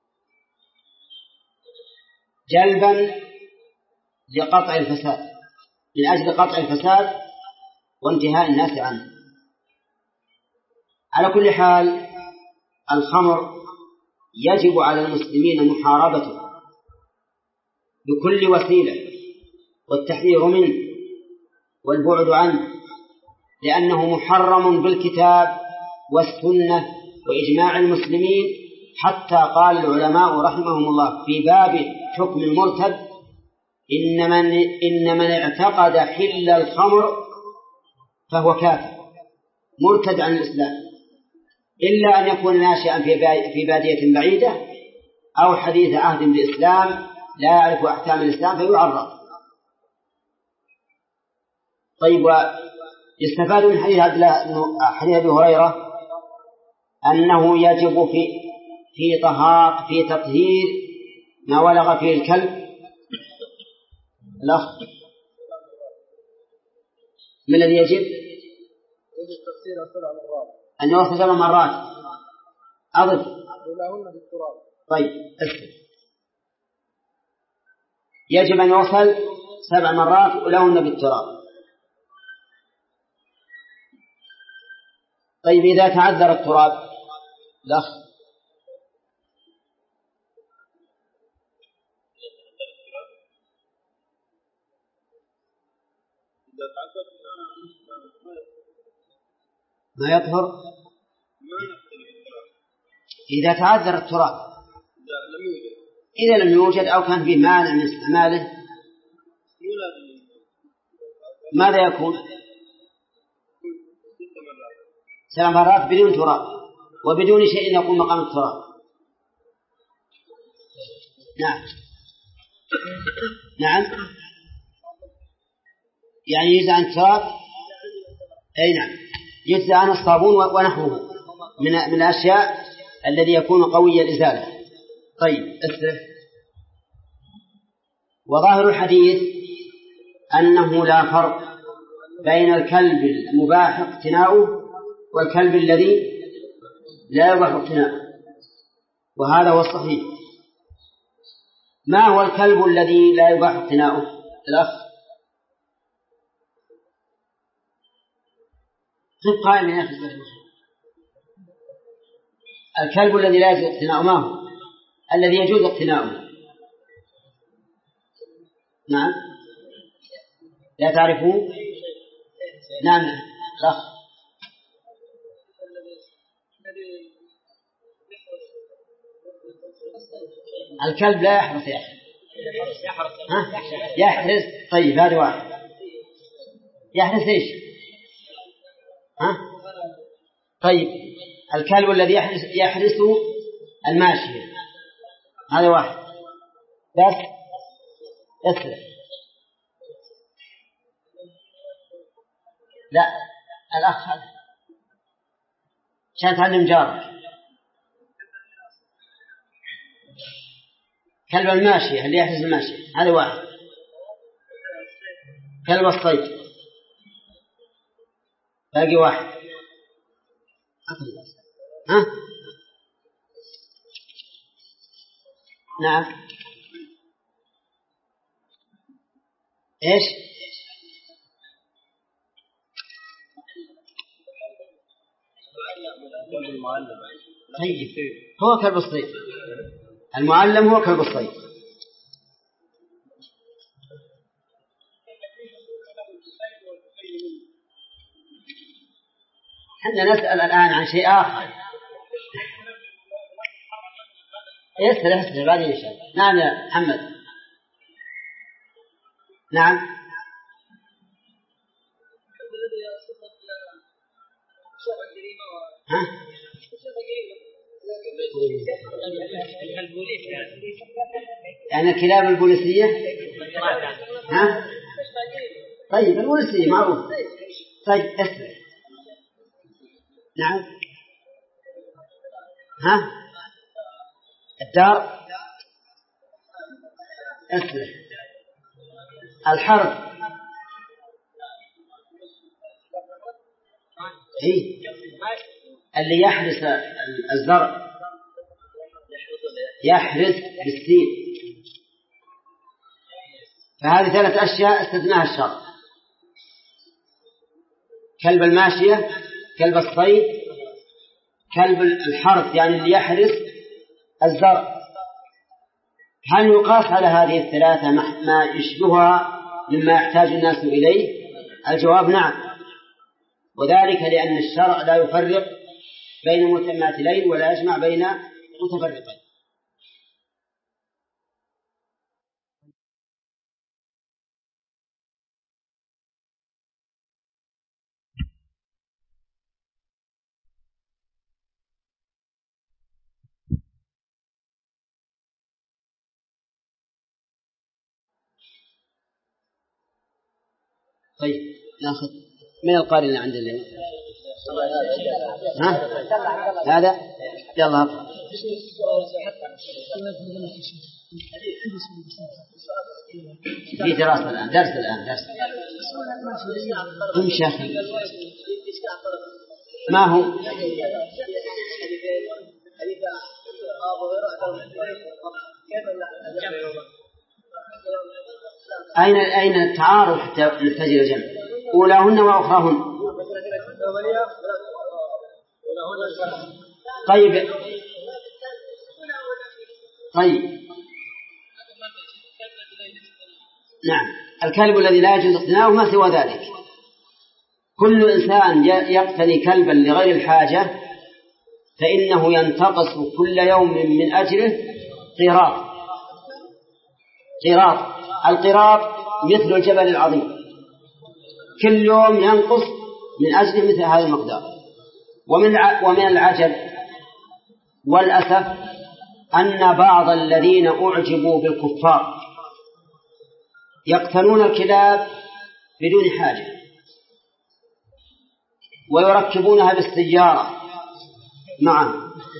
جلبا لقطع الفساد، من أجل قطع الفساد وانتهاء الناس عنه. على كل حال الخمر يجب على المسلمين محاربته بكل وسيلة والتحذير منه والبعد عنه، لأنه محرم بالكتاب والسنة وإجماع المسلمين، حتى قال العلماء رحمهم الله في باب حكم المرتد إن من, إن من اعتقد حل الخمر فهو كافر مرتد عن الإسلام، إلا أن يكون ناشئا في بادية بعيدة أو حديث عهد بالإسلام لا يعرف أحكام الإسلام فيعرض. طيب، يستفاد من حديث عبد الله حديث أبي هريرة أنه يجب في في طهار في تطهير ما ولغ فيه الكلب الأخ. من الذي يجب أن يغسل سبع مرات أضف. طيب، يجب أن يغسل سبع مرات ولهن بالتراب. طيب، إذا تعذر التراب الأخ ما يطهر إذا تعذر التراب، إذا لم يوجد أو كان فيه مانع من استعماله ماذا يكون؟ سبع مرات بدون تراب وبدون شيء يقوم مقام التراب. نعم نعم يعني يجزى عن التراب. أي نعم، يجزى عن الصابون ونحوه من من الأشياء الذي يكون قوي الإزالة. طيب، أسف. وظاهر الحديث أنه لا فرق بين الكلب المباح اقتناؤه والكلب الذي لا يباح اقتناؤه، وهذا هو الصحيح. ما هو الكلب الذي لا يباح اقتناؤه الأخ؟ خذ قائمة يا أخي. الكلب الذي لا يجوز اقتناؤه ما هو؟ الذي يجوز اقتناؤه. نعم، لا تعرفون؟ نعم الأخ. الكلب لا يحرس يا أخي. ها؟ يحرس. طيب، هذا واحد. يحرس إيش؟ ها؟ طيب، الكلب الذي يحرس, يحرس الماشية هذا واحد بس. اسرع. لا، الأخ هذا عشان تعلم جارك. كلب الماشية اللي يحرس الماشية هذا واحد. كلب الصيد باقي واحد. ها؟ نعم. إيش؟ طيب، هو كلب الصيد. المعلم هو كلب الصيد. حنا نسأل الآن عن شيء آخر. يسأل يسأل بعدين إن شاء الله. نعم يا محمد. نعم. ها؟ يعني الكلاب البوليسية. ها؟ طيب، البوليسية معروف. طيب، اسمع. نعم. ها؟ الدار. اسمع. الحرب. إيه؟ اللي يحرس الزرع يحرس بالسين. فهذه ثلاث أشياء استثناها الشرع: كلب الماشية، كلب الصيد، كلب الحرث يعني اللي يحرس الزرع. هل يقاس على هذه الثلاثة ما يشبهها مما يحتاج الناس إليه؟ الجواب نعم، وذلك لأن الشرع لا يفرق بين متماثلين ولا يجمع بين متفرقين. طيب ناخذ من القارئ اللي عند اليوم. ها هذا يلا في دراسة الآن درس الآن درس كم شيخ ما هو أين أين التعارض حتى نحتاج إلى جمع أولاهن وأخراهن. طيب طيب نعم الكلب الذي لا يجوز اقتناؤه ما سوى ذلك. كل إنسان يقتني كلبا لغير الحاجة فإنه ينتقص كل يوم من أجره قيراط. قيراط القيراط مثل الجبل العظيم، كل يوم ينقص من أجله مثل هذا المقدار. ومن ومن العجب والأسف أن بعض الذين أعجبوا بالكفار يقتنون الكلاب بدون حاجة ويركبونها بالسيارة معا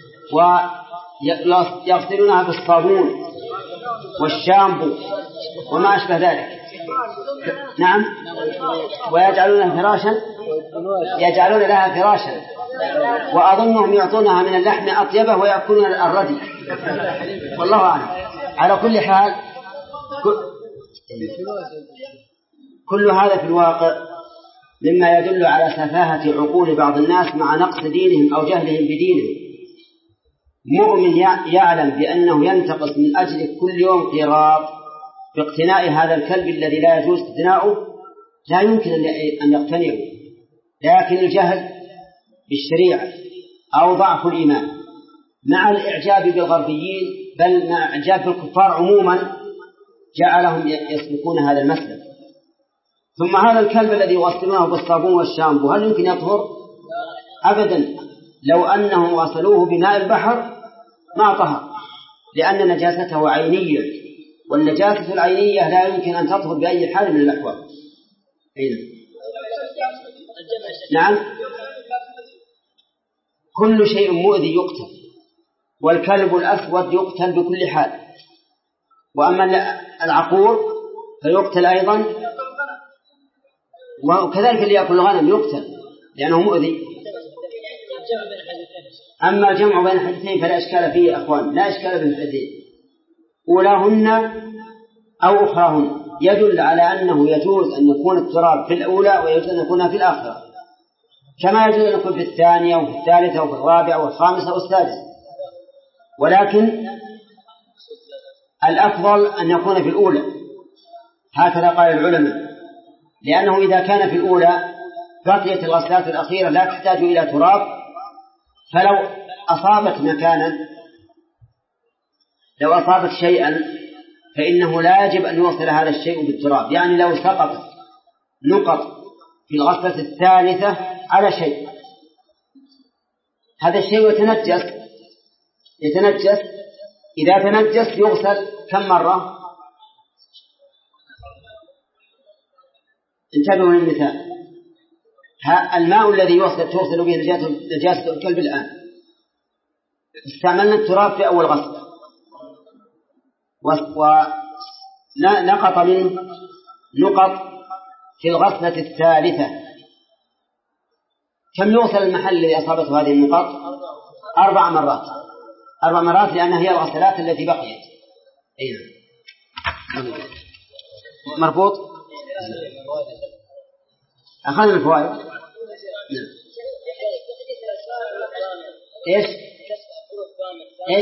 ويغسلونها بالصابون والشامبو وما أشبه ذلك. نعم ويجعلونها فراشا يجعلون لها فراشا وأظنهم يعطونها من اللحم أطيبه ويأكلون الردي والله أعلم. على كل حال كل هذا في الواقع مما يدل على سفاهة عقول بعض الناس مع نقص دينهم أو جهلهم بدينهم. مؤمن يعلم بأنه ينتقص من أجل كل يوم قيراط باقتناء هذا الكلب الذي لا يجوز اقتناؤه لا يمكن أن يقتنعه، لكن الجهل بالشريعة أو ضعف الإيمان مع الإعجاب بالغربيين بل مع إعجاب بالكفار عموما جعلهم يسلكون هذا المسلك. ثم هذا الكلب الذي يغسلونه بالصابون والشامبو هل يمكن يطهر؟ أبدا. لو أنهم غسلوه بماء البحر ما طهر لأن نجاسته عينية، والنجاسة العينية لا يمكن أن تطهر بأي حال من الأحوال. نعم كل شيء مؤذي يقتل، والكلب الأسود يقتل بكل حال، وأما العقور فيقتل أيضا، وكذلك اللي يأكل الغنم يقتل لأنه مؤذي. أما الجمع بين الحديثين فلا إشكال فيه يا أخوان، لا إشكال بين الحديثين أولاهن أو أخراهن يدل على أنه يجوز أن يكون التراب في الأولى ويجوز أن يكون في الآخرة، كما يجوز أن يكون في الثانية وفي الثالثة وفي الرابعة والخامسة والسادسة، ولكن الأفضل أن يكون في الأولى هكذا قال العلماء، لأنه إذا كان في الأولى بقيت الغسلات الأخيرة لا تحتاج إلى تراب، فلو أصابت مكانا لو أصابت شيئا فإنه لا يجب أن يوصل هذا الشيء بالتراب. يعني لو سقط نقط في الغسلة الثالثة على شيء هذا الشيء يتنجس يتنجس إذا تنجس يغسل كم مرة؟ انتبهوا للمثال، الماء الذي يوصل توصل به نجاسة الكلب الآن استعملنا التراب في أول غسل ونقط منه نقط في الغسلة الثالثة، كم يوصل المحل الذي أصابته هذه النقط؟ أربع مرات أربع مرات لأنها هي الغسلات التي بقيت. أيضا مربوط أخذنا الفوائد. نعم. إيش إيش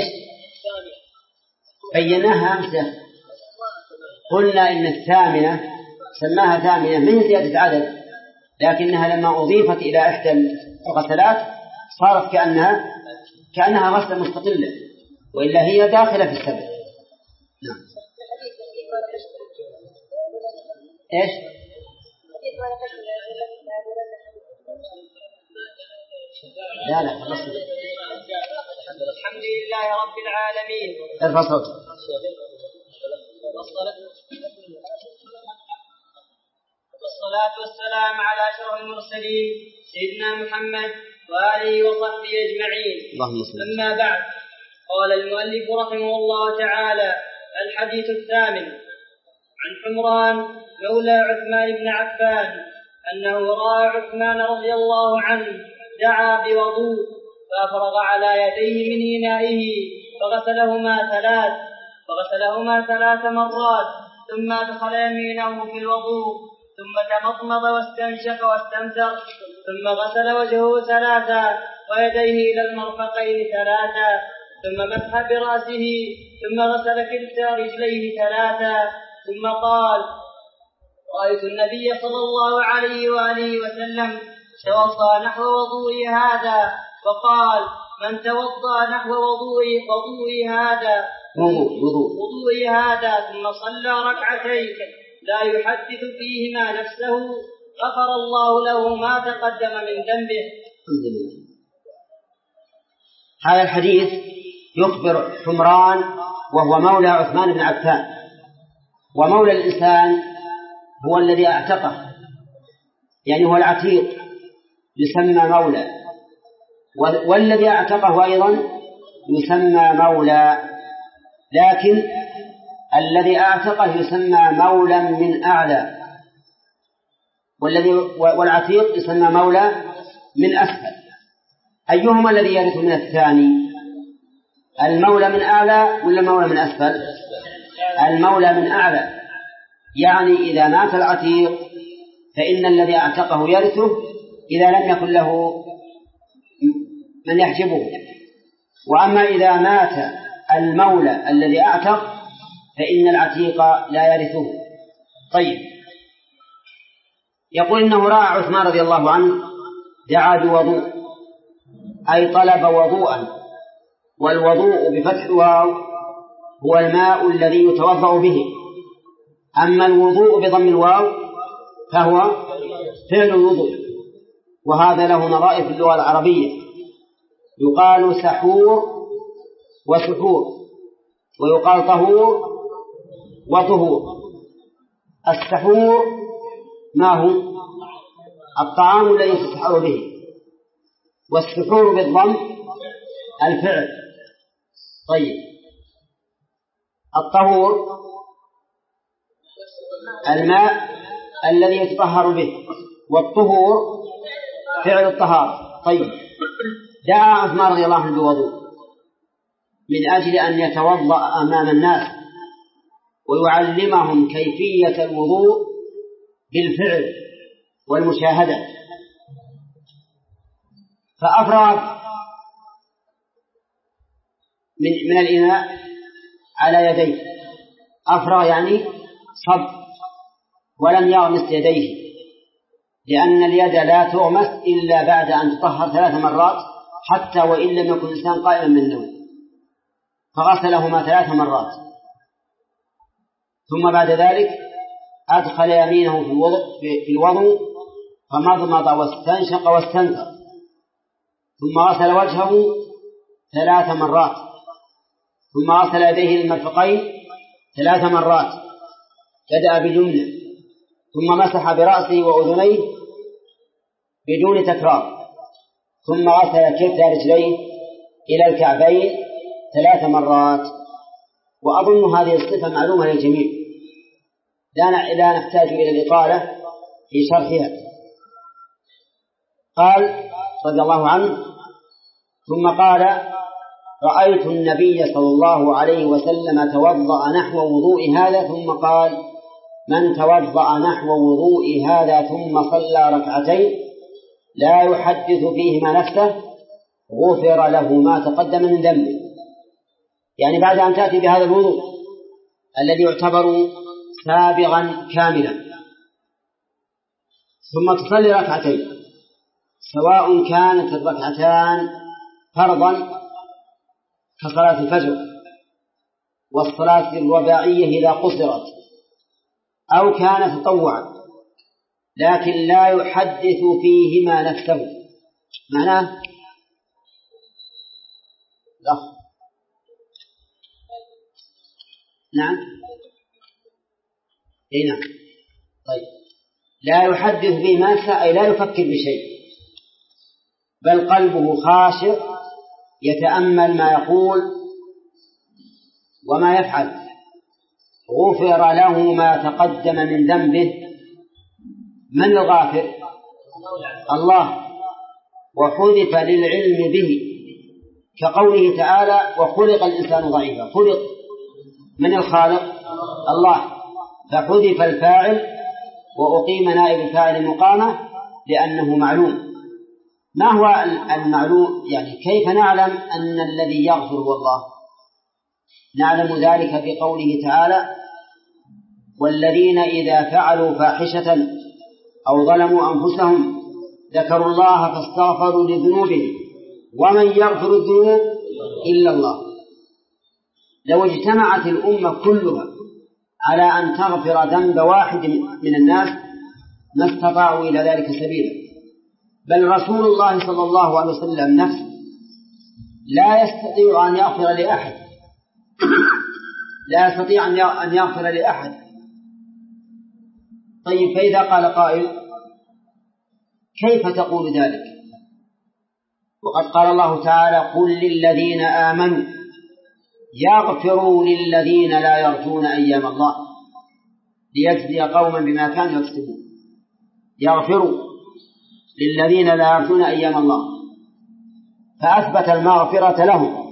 بيناها أمس، قلنا إن الثامنة سماها ثامنة من زيادة عدد، لكنها لما أضيفت إلى إحدى الغسلات صارت كأنها كأنها غسلة مستقلة، وإلا هي داخلة في السبب. نعم. إيش لا لا خلاص. الحمد لله رب العالمين. ارفع صوتك. والصلاة والصلاة والسلام على أشرف المرسلين سيدنا محمد وآله وصحبه أجمعين. أما بعد، قال المؤلف رحمه الله تعالى: الحديث الثامن عن حمران مولى عثمان بن عفان أنه رأى عثمان رضي الله عنه دعا بوضوء فأفرغ على يديه من إنائه فغسلهما ثلاث فغسلهما ثلاث مرات، ثم أدخل يمينه في الوضوء، ثم تمضمض واستنشق واستنثر، ثم غسل وجهه ثلاثا ويديه إلى المرفقين ثلاثا، ثم مسح برأسه، ثم غسل كلتا رجليه ثلاثا، ثم قال: رأيت النبي صلى الله عليه وآله وسلم توضأ نحو وضوء هذا، وقال: من توضأ نحو وضوء وضوء هذا وضوء هذا ثم صلى ركعتين لا يحدث فيهما نفسه غفر الله له ما تقدم من ذنبه. هذا الحديث يخبر حمران وهو مولى عثمان بن عفان، ومولى الإنسان هو الذي اعتقه، يعني هو العتيق يسمى مولى، والذي اعتقه أيضا يسمى مولى، لكن الذي اعتقه يسمى مولى من أعلى، والذي والعتيق يسمى مولى من أسفل. أيهما الذي يرث من الثاني؟ المولى من أعلى ولا المولى من أسفل؟ المولى من أعلى، يعني إذا مات العتيق فإن الذي اعتقه يرثه إذا لم يكن له من يحجبه، وأما إذا مات المولى الذي اعتق فإن العتيق لا يرثه. طيب، يقول إنه رأى عثمان رضي الله عنه دعا بوضوء، أي طلب وضوءا، والوضوء بفتح الواو هو الماء الذي يتوضأ به، أما الوضوء بضم الواو فهو فعل الوضوء، وهذا له نظائر في اللغة العربية، يقال سحور وسحور، ويقال طهور وطهور. السحور ما هو؟ الطعام الذي تسحر به، والسحور بالضم الفعل. طيب، الطهور الماء الذي يتطهر به، والطهور فعل الطهارة. طيب، دعا عثمان رضي الله عنه بوضوء من أجل أن يتوضأ أمام الناس ويعلمهم كيفية الوضوء بالفعل والمشاهدة، فأفرغ من, من الإناء على يديه، أفرغ يعني صب، ولم يغمس يديه، لأن اليد لا تغمس إلا بعد أن تطهر ثلاث مرات، حتى وإن لم يكن الإنسان قائما من النوم، فغسلهما ثلاث مرات، ثم بعد ذلك أدخل يمينه في الوضوء, في الوضوء فمضمض واستنشق واستنثر، ثم غسل وجهه ثلاث مرات، ثم غسل يديه للمرفقين ثلاث مرات، بدأ باليمنى، ثم مسح برأسه وأذنيه بدون تكرار، ثم غسل كلتا رجليه إلى الكعبين ثلاث مرات. وأظن هذه الصفة معلومة للجميع، لا نحتاج إلى الإطالة في شرحها. قال رضي الله عنه: ثم قال: رأيت النبي صلى الله عليه وسلم توضأ نحو وضوء هذا، ثم قال: من توضأ نحو وضوء هذا ثم صلى ركعتين لا يحدث فيهما نفسه غفر له ما تقدم من ذنبه. يعني بعد أن تأتي بهذا الوضوء الذي يعتبر سابغا كاملا، ثم تصلي ركعتين، سواء كانت الركعتان فرضا كصلاة الفجر والصلاة الرباعية إذا قصرت، أو كان تطوعا لكن لا يحدث فيهما نفسه. معناه لا نعم اي نعم. طيب، لا يحدث به ما شاء، أي لا يفكر بشيء، بل قلبه خاشع يتأمل ما يقول وما يفعل. غفر له ما تقدم من ذنبه. من الغافر؟ الله. وحذف للعلم به، كقوله تعالى وخلق الإنسان ضعيفا. خلق من الخالق؟ الله، فحذف الفاعل وأقيم نائب الفاعل مقامه لأنه معلوم. ما هو المعلوم؟ يعني كيف نعلم أن الذي يغفر هو الله؟ نعلم ذلك في قوله تعالى والذين إذا فعلوا فاحشة أو ظلموا أنفسهم ذكروا الله فاستغفروا لذنوبهم ومن يغفر الذنوب إلا الله. لو اجتمعت الأمة كلها على أن تغفر ذنب واحد من الناس ما استطاعوا إلى ذلك سبيلا، بل رسول الله صلى الله عليه وسلم نفسه لا يستطيع أن يغفر لأحد، لا يستطيع أن يغفر لأحد. طيب، فإذا قال قائل كيف تقول ذلك؟ وقد قال الله تعالى قل للذين آمنوا يغفروا للذين لا يرجون أيام الله ليجزي قوما بما كانوا يكسبون. يغفروا للذين لا يرجون أيام الله، فأثبت المغفرة لهم.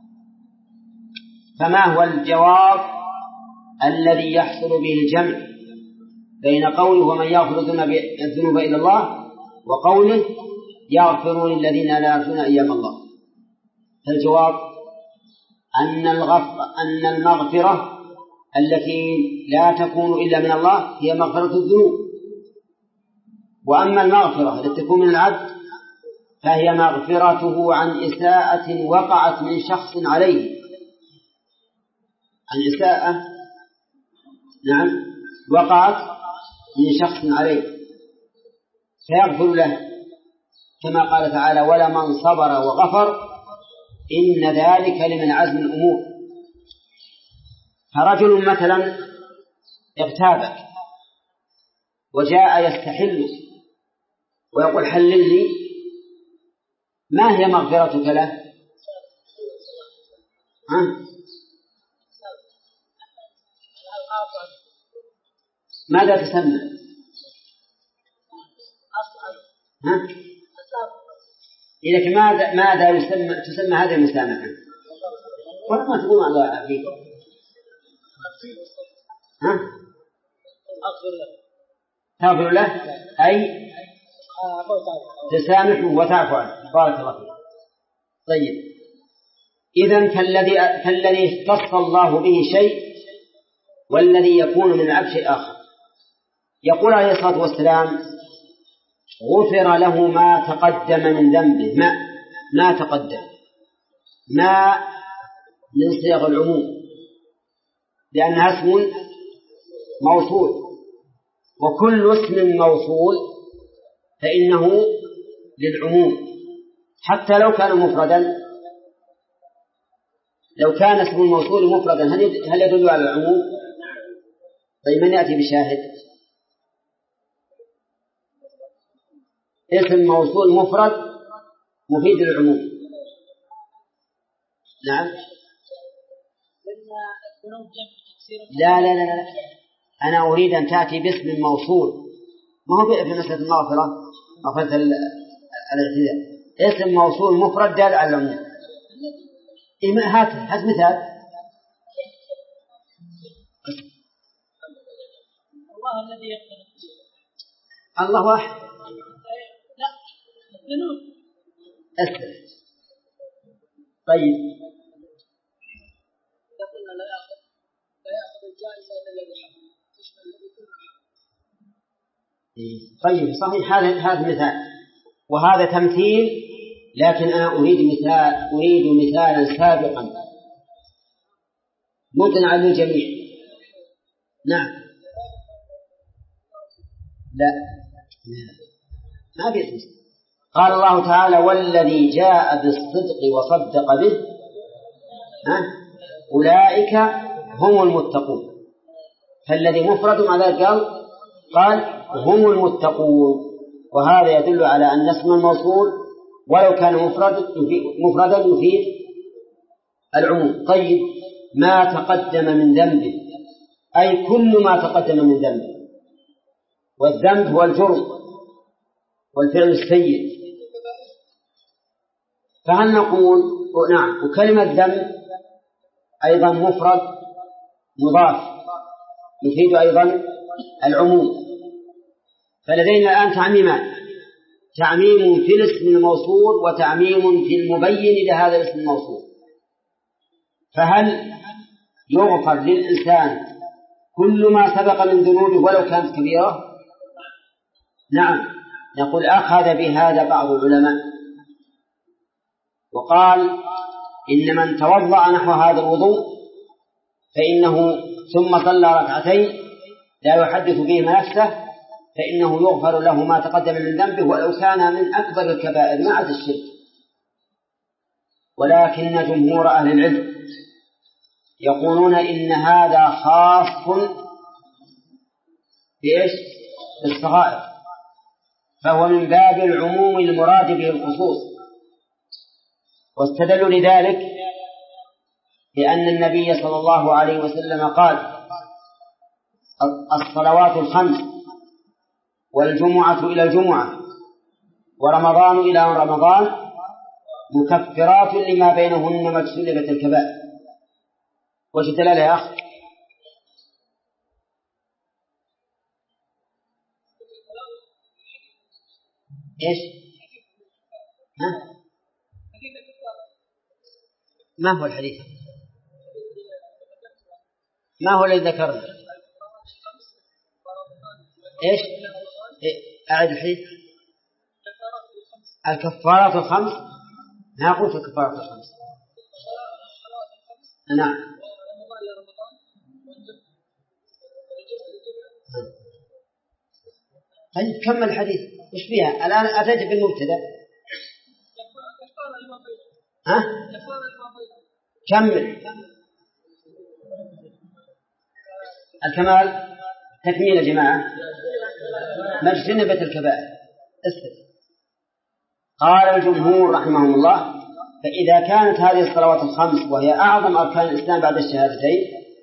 فما هو الجواب الذي يحصل به الجمع بين قوله ومن يغفر الذنوب إلا الله وقوله يغفروا للذين لا يرجون أيام الله؟ الجواب أن الغفر أن المغفرة التي لا تكون إلا من الله هي مغفرة الذنوب، وأما المغفرة التي تكون من العبد فهي مغفرته عن إساءة وقعت من شخص عليه، عن إساءة نعم وقعت من شخص عليه فيغفر له، كما قال تعالى ولمن صبر وغفر إن ذلك لمن عزم الأمور. فرجل مثلا اغتابك وجاء يستحل ويقول حلل لي، ما هي مغفرتك له؟ ها؟ ماذا تسمى؟ ها؟ إذا ماذا ماذا يسمى تسمى هذه المسامحة؟ ولا ما تقول الله عافيك؟ ها؟ أغفر له. تغفر له أي تسامحه وتعفو عنه. بارك الله فيك. طيب، إذن فالذي فالذي اختص الله به شيء والذي يكون من العبد شيء آخر. يقول عليه الصلاة والسلام غفر له ما تقدم من ذنبه. ما ما تقدم ما من صيغ العموم لأنها اسم موصول، وكل اسم موصول فإنه للعموم حتى لو كان مفردا. لو كان اسم الموصول مفردا هل يدل على العموم؟ طيب، من يأتي بشاهد؟ اسم موصول مفرد مفيد للعموم. نعم. لا لا لا لا أنا أريد أن تأتي باسم موصول، ما هو في مسألة المغفرة مغفرة الاعتداء. اسم موصول مفرد دال على العموم. هات هات مثال. الله الذي يغفر الله واحد. لا الذنوب. أسلم. طيب، قلنا لا يأخذ لا يأخذ الجائزة إلا الذي حق تشمل الذي كل حق. طيب صحيح، هذا هذا مثال وهذا تمثيل، لكن أنا أريد مثال أريد مثالا سابقا مقنعا للجميع. نعم. لا ما في اسم. قال الله تعالى والذي جاء بالصدق وصدق به ها أولئك هم المتقون. فالذي مفرد على قال قال هم المتقون. وهذا يدل على أن اسم الموصول ولو كان مفرد مفردا يفيد العموم. طيب، ما تقدم من ذنبه، أي كل ما تقدم من ذنبه، والذنب هو الجرم والفعل السيء. فهل نقول نعم، وكلمة ذنب أيضا مفرد مضاف يفيد أيضا العموم. فلدينا الآن تعميمان: تعميم في الاسم الموصول وتعميم في المبين لهذا الاسم الموصول. فهل يغفر للإنسان كل ما سبق من ذنوبه ولو كانت كبيرة؟ نعم، نقول أخذ بهذا بعض العلماء وقال إن من توضأ نحو هذا الوضوء فإنه ثم صلى ركعتين لا يحدث بهما نفسه فإنه يغفر له ما تقدم من ذنبه ولو كان من أكبر الكبائر ما عدا الشرك. ولكن جمهور أهل العلم يقولون إن هذا خاص بإيش؟ بالصغائر، فهو من باب العموم المراد به الخصوص. واستدلوا لذلك لأن النبي صلى الله عليه وسلم قال: الصلوات الخمس والجمعة إلى الجمعة ورمضان إلى رمضان مكفرات لما بينهن ما اجتنبت الكبائر. وش الدلالة يا أخ؟ إيش؟ ها؟ ما هو الحديث؟ ما هو الذي ذكرنا؟ إيش؟ أعد الحديث. الكفارات الخمس. ما قلت الكفارات الخمس. نعم. طيب كمل الحديث، وش فيها الآن؟ أتيت بالمبتدأ. ها؟ كمل. الكمال تكميل يا جماعة ما اجتنبت الكبائر. استثنى. قال الجمهور رحمهم الله: فإذا كانت هذه الصلوات الخمس وهي أعظم أركان الإسلام بعد الشهادتين،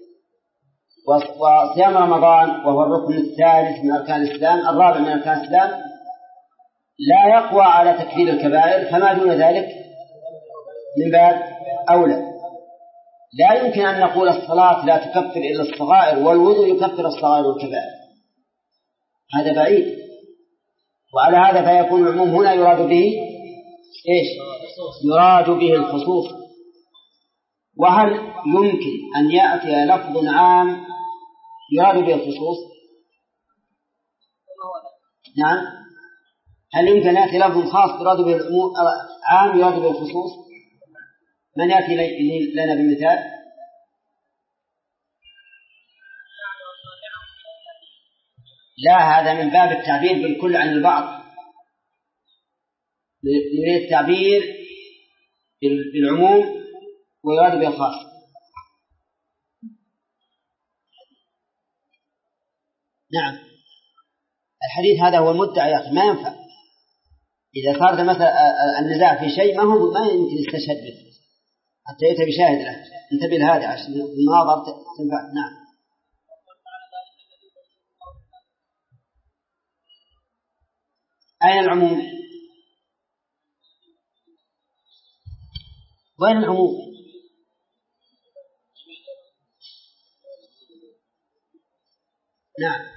وصيام رمضان وهو الركن الثالث من أركان الإسلام الرابع من أركان الإسلام لا يقوى على تكفير الكبائر، فما دون ذلك من باب أولى. لا يمكن أن نقول الصلاة لا تكفر إلا الصغائر والوضوء يكفر الصغائر والكبائر، هذا بعيد. وعلى هذا فيكون العموم هنا يراد به إيش؟ يراد به الخصوص. وهل يمكن أن يأتي لفظ عام يراد به الخصوص؟ نعم. هل يمكن أن يأتي لفظ خاص يراد به عام يراد به الخصوص؟ من يأتي لنا بمثال؟ لا، هذا من باب التعبير بالكل عن البعض. نريد التعبير بالعموم ويراد بالخاص. نعم، الحديث هذا هو المدعى يا أخي، ما ينفع. إذا صار مثلا النزاع في شيء ما هو ما يمكن يستشهد به حتى يأتي بشاهد له. انتبه لهذا عشان المناظر تنفع. نعم. أين العموم؟ وين العموم؟ نعم.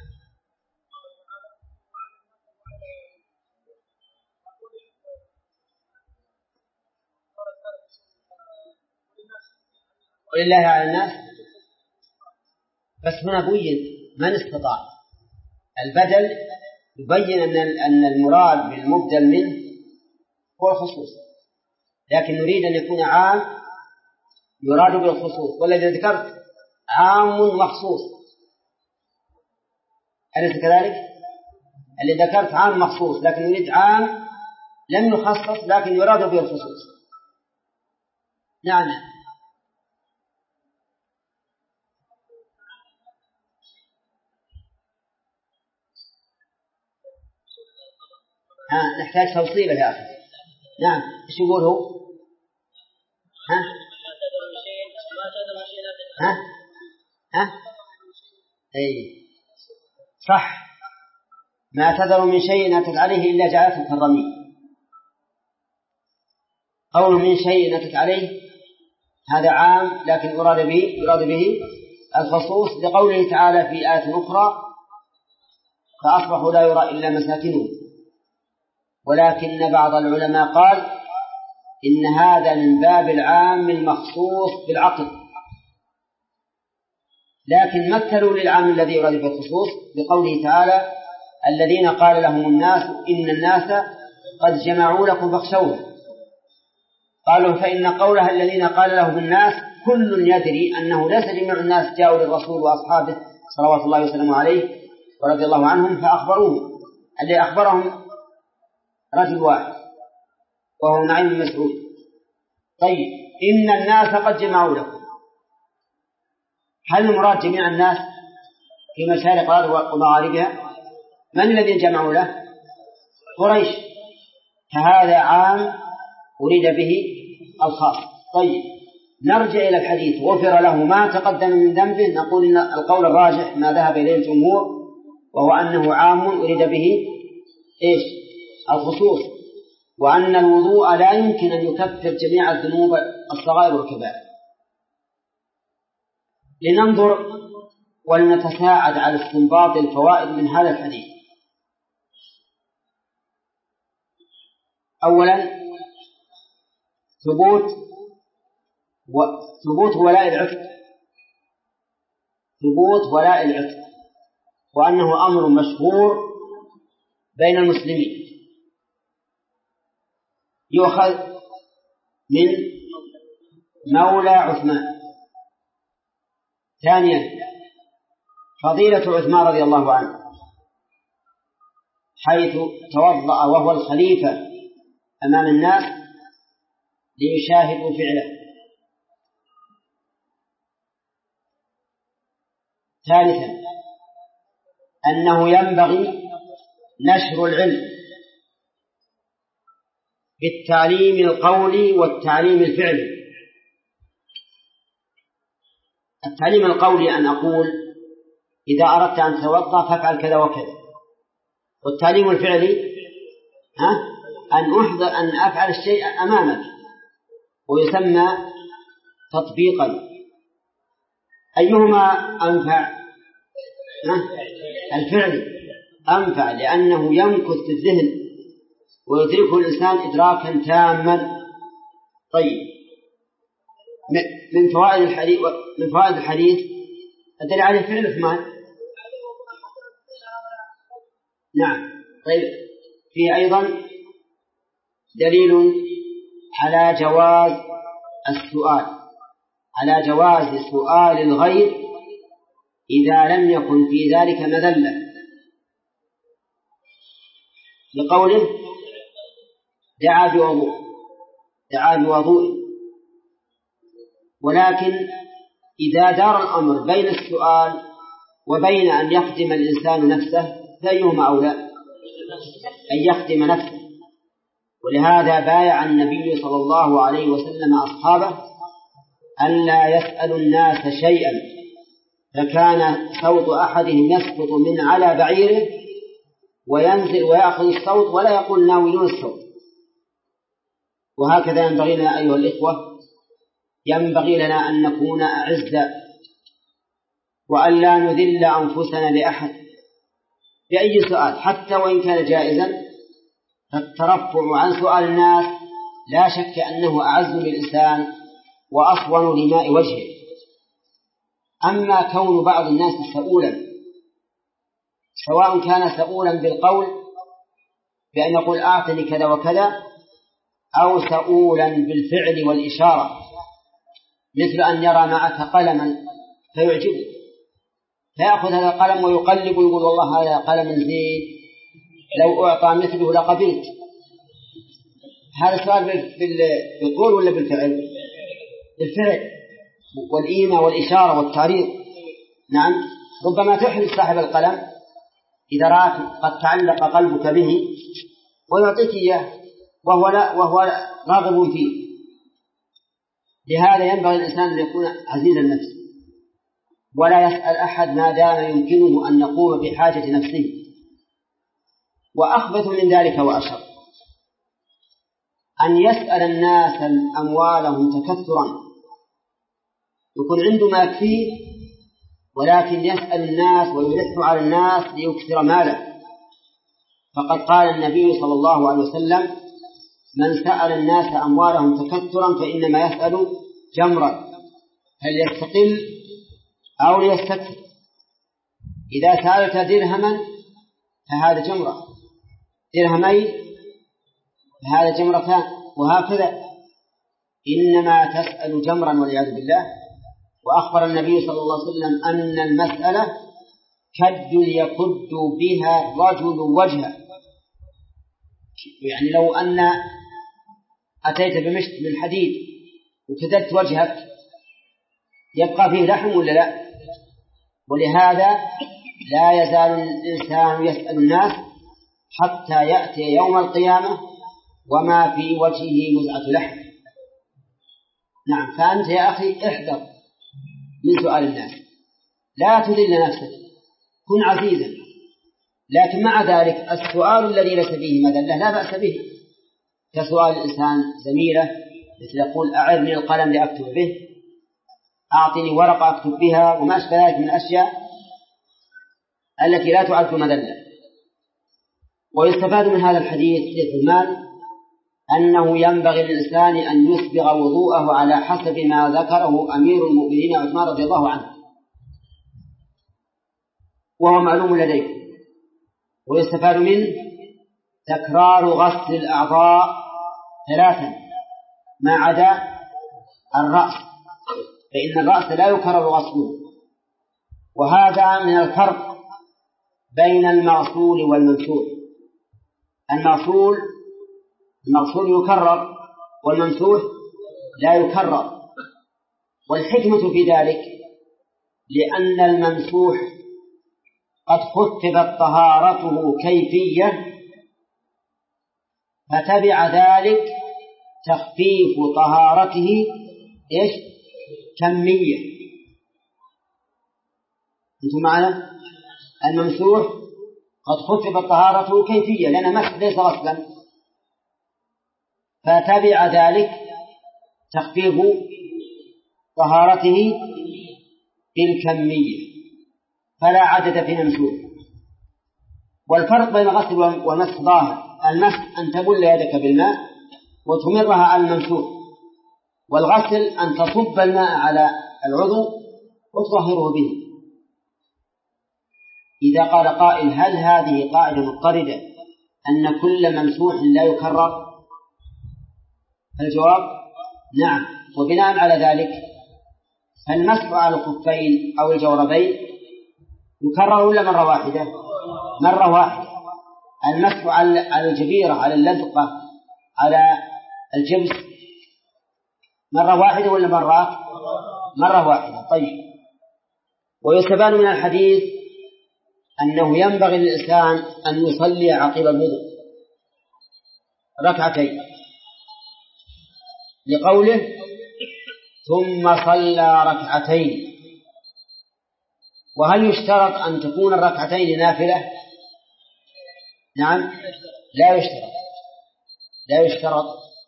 ولله على الناس. بس هنا بين من استطاع. البدل يبين أن أن المراد بالمبدل منه هو الخصوص، لكن نريد أن يكون عام يراد بالخصوص. والذي ذكرت عام مخصوص، أليس كذلك؟ اللي ذكرت عام مخصوص، لكن نريد عام لم يخصص لكن يراد به الخصوص. نعم. ها نحتاج توصيله يا أخي. نعم إيش يقول هو؟ ها ها ها أي صح، ما تذر من شيء أتت عليه إلا جعلته كالرميم. قول من شيء أتت عليه هذا عام، لكن يراد به يراد به الخصوص لقوله تعالى في آية أخرى فأصبحوا لا يرى إلا مساكنهم. ولكن بعض العلماء قال إن هذا من باب العام المخصوص بالعقل، لكن مثلوا للعام الذي يراد به الخصوص بقوله تعالى الذين قال لهم الناس إن الناس قد جمعوا لكم فاخشوهم. قالوا فإن قولها الذين قال لهم الناس كل يدري أنه ليس جميع الناس جاءوا للرسول وأصحابه صلوات الله وسلامه عليه ورضي الله عنهم فأخبروه. اللي أخبرهم رجل واحد وهو نعيم بن مسعود. طيب إن الناس قد جمعوا لكم، هل المراد جميع الناس في مشارق الأرض ومغاربها؟ من الذين جمعوا له؟ قريش. فهذا عام أريد به الخاص. طيب نرجع إلى الحديث غفر له ما تقدم من ذنبه. نقول إن القول الراجح ما ذهب إليه الجمهور، وهو أنه عام أريد به إيش؟ الخصوص، وأن الوضوء لا يمكن أن يكفر جميع الذنوب الصغائر والكبائر. لننظر ولنتساعد على استنباط الفوائد من هذا الحديث. أولا ثبوت ثبوت ولاء العتق، ثبوت ولاء العتق، وأنه أمر مشهور بين المسلمين يؤخذ من مولى عثمان. ثانيا فضيلة عثمان رضي الله عنه حيث توضأ وهو الخليفة أمام الناس ليشاهدوا فعله. ثالثا أنه ينبغي نشر العلم بالتعليم القولي والتعليم الفعلي. التعليم القولي أن أقول إذا أردت أن تتوضأ فافعل كذا وكذا، والتعليم الفعلي ها أن أحضر أن أفعل الشيء أمامك، ويسمى تطبيقا. أيهما أنفع؟ الفعل أنفع لأنه يمكث في الذهن ويدركه الإنسان إدراكا تاما. طيب من فوائد الحديث من فوائد الحديث الدليل على فعل عثمان. نعم. طيب فيه أيضا دليل على جواز السؤال على جواز سؤال الغير إذا لم يكن في ذلك مذلة، لقوله دعا بوضوء دعا بوضوء ولكن إذا دار الأمر بين السؤال وبين أن يخدم الإنسان نفسه فأيهما أولى؟ أن يخدم نفسه. ولهذا بايع النبي صلى الله عليه وسلم أصحابه ألا يسأل الناس شيئا، فكان صوت أحدهم يسقط من على بعيره وينزل ويأخذ الصوت ولا يقول ناولون الصوت. وهكذا ينبغي لنا أيها الإخوة، ينبغي لنا أن نكون أعزة وأن لا نذل أنفسنا لأحد بأي سؤال حتى وإن كان جائزا. فالترفع عن سؤال الناس لا شك أنه أعز للإنسان وأصون لماء وجهه. أما كون بعض الناس سؤولا، سواء كان سؤولا بالقول بأن يقول أعطني كذا وكذا، أو سؤولا بالفعل والإشارة، مثل أن يرى معك قلما فيعجبه فيأخذ هذا القلم ويقلب ويقول والله هذا قلم زين لو أعطى مثله لقبلت. هذا سؤال بالقول ولا بالفعل؟ بالفعل والإيمة والإشارة والتعريض. نعم. ربما تحرج صاحب القلم إذا رأت قد تعلق قلبك به ويعطيك إياه وهو, لا وهو راغب فيه. لهذا ينبغي الإنسان أن يكون عزيز النفس ولا يسأل أحد ما دام يمكنه أن يقوم بحاجة نفسه. وأخبث من ذلك وأشر أن يسأل الناس أموالهم تكثرا، يكون عنده ما يكفيه ولكن يسأل الناس ويلح على الناس ليكثر ماله. فقد قال النبي صلى الله عليه وسلم: من سأل الناس أموالهم تكثرا فإنما يسأل جمرا، هل يستقل أو يستكثر؟ إذا سألت درهما فهذا جمرة، درهمين فهذا جمرتان، وهكذا. إنما تسأل جمرا والعياذ بالله. وأخبر النبي صلى الله عليه وسلم أن المسألة كد يكد بها رجل وجهه، يعني لو أن أتيت بمشط من حديد وكدت وجهك يبقى فيه لحم ولا لا؟ ولهذا لا يزال الإنسان يسأل الناس حتى يأتي يوم القيامة وما في وجهه مزعة لحم. نعم، فأنت يا أخي احذر من سؤال الناس، لا تذل نفسك، كن عزيزا. لكن مع ذلك السؤال الذي ليس فيه مذلة لا بأس به، كسؤال الإنسان زميله، مثل يقول: أعرني القلم لأكتب به، أعطني ورقة أكتب بها، وما أشبه ذلك من الأشياء التي لا تعد مذلة. ويستفاد من هذا الحديث في المال أنه ينبغي للإنسان أن يسبغ وضوءه على حسب ما ذكره أمير المؤمنين عثمان رضي الله عنه، وهو معلوم لديكم. ويستفاد منه تكرار غسل الأعضاء ثلاثا ما عدا الرأس، فإن الرأس لا يكرر غسله. وهذا من الفرق بين المغسول والمنسول. المغسول المغسول يكرر والممسوح لا يكرر. والحكمة في ذلك لأن الممسوح قد خففت طهارته كيفية، فتبع ذلك تخفيف طهارته إيش؟ كمية. أنتم معنا؟ الممسوح قد خففت طهارته كيفية لأن مسح ليس غسلا، فتبع ذلك تخفيف طهارته بالكمية، فلا عدد في المسح. والفرق بين الغسل والمسح ظاهر. المسح أن تبل يدك بالماء وتمرها على الممسوح، والغسل أن تصب الماء على العضو وتطهره به. إذا قال قائل: هل هذه قاعدة مضطردة أن كل ممسوح لا يكرر؟ الجواب: نعم. وبناء على ذلك فالمسح على الخفين أو الجوربين يكرر ولا مرة واحدة؟ مرة واحدة. المسح على الجبيرة، على اللزقة، على الجبس مرة واحدة ولا مرات؟ مرة واحدة. طيب. ويستفاد من الحديث أنه ينبغي للإنسان أن يصلي عقب الوضوء ركعتين، لقوله: ثم صلى ركعتين. وهل يشترط أن تكون الركعتين نافلة؟ نعم، لا يشترط لا يشترط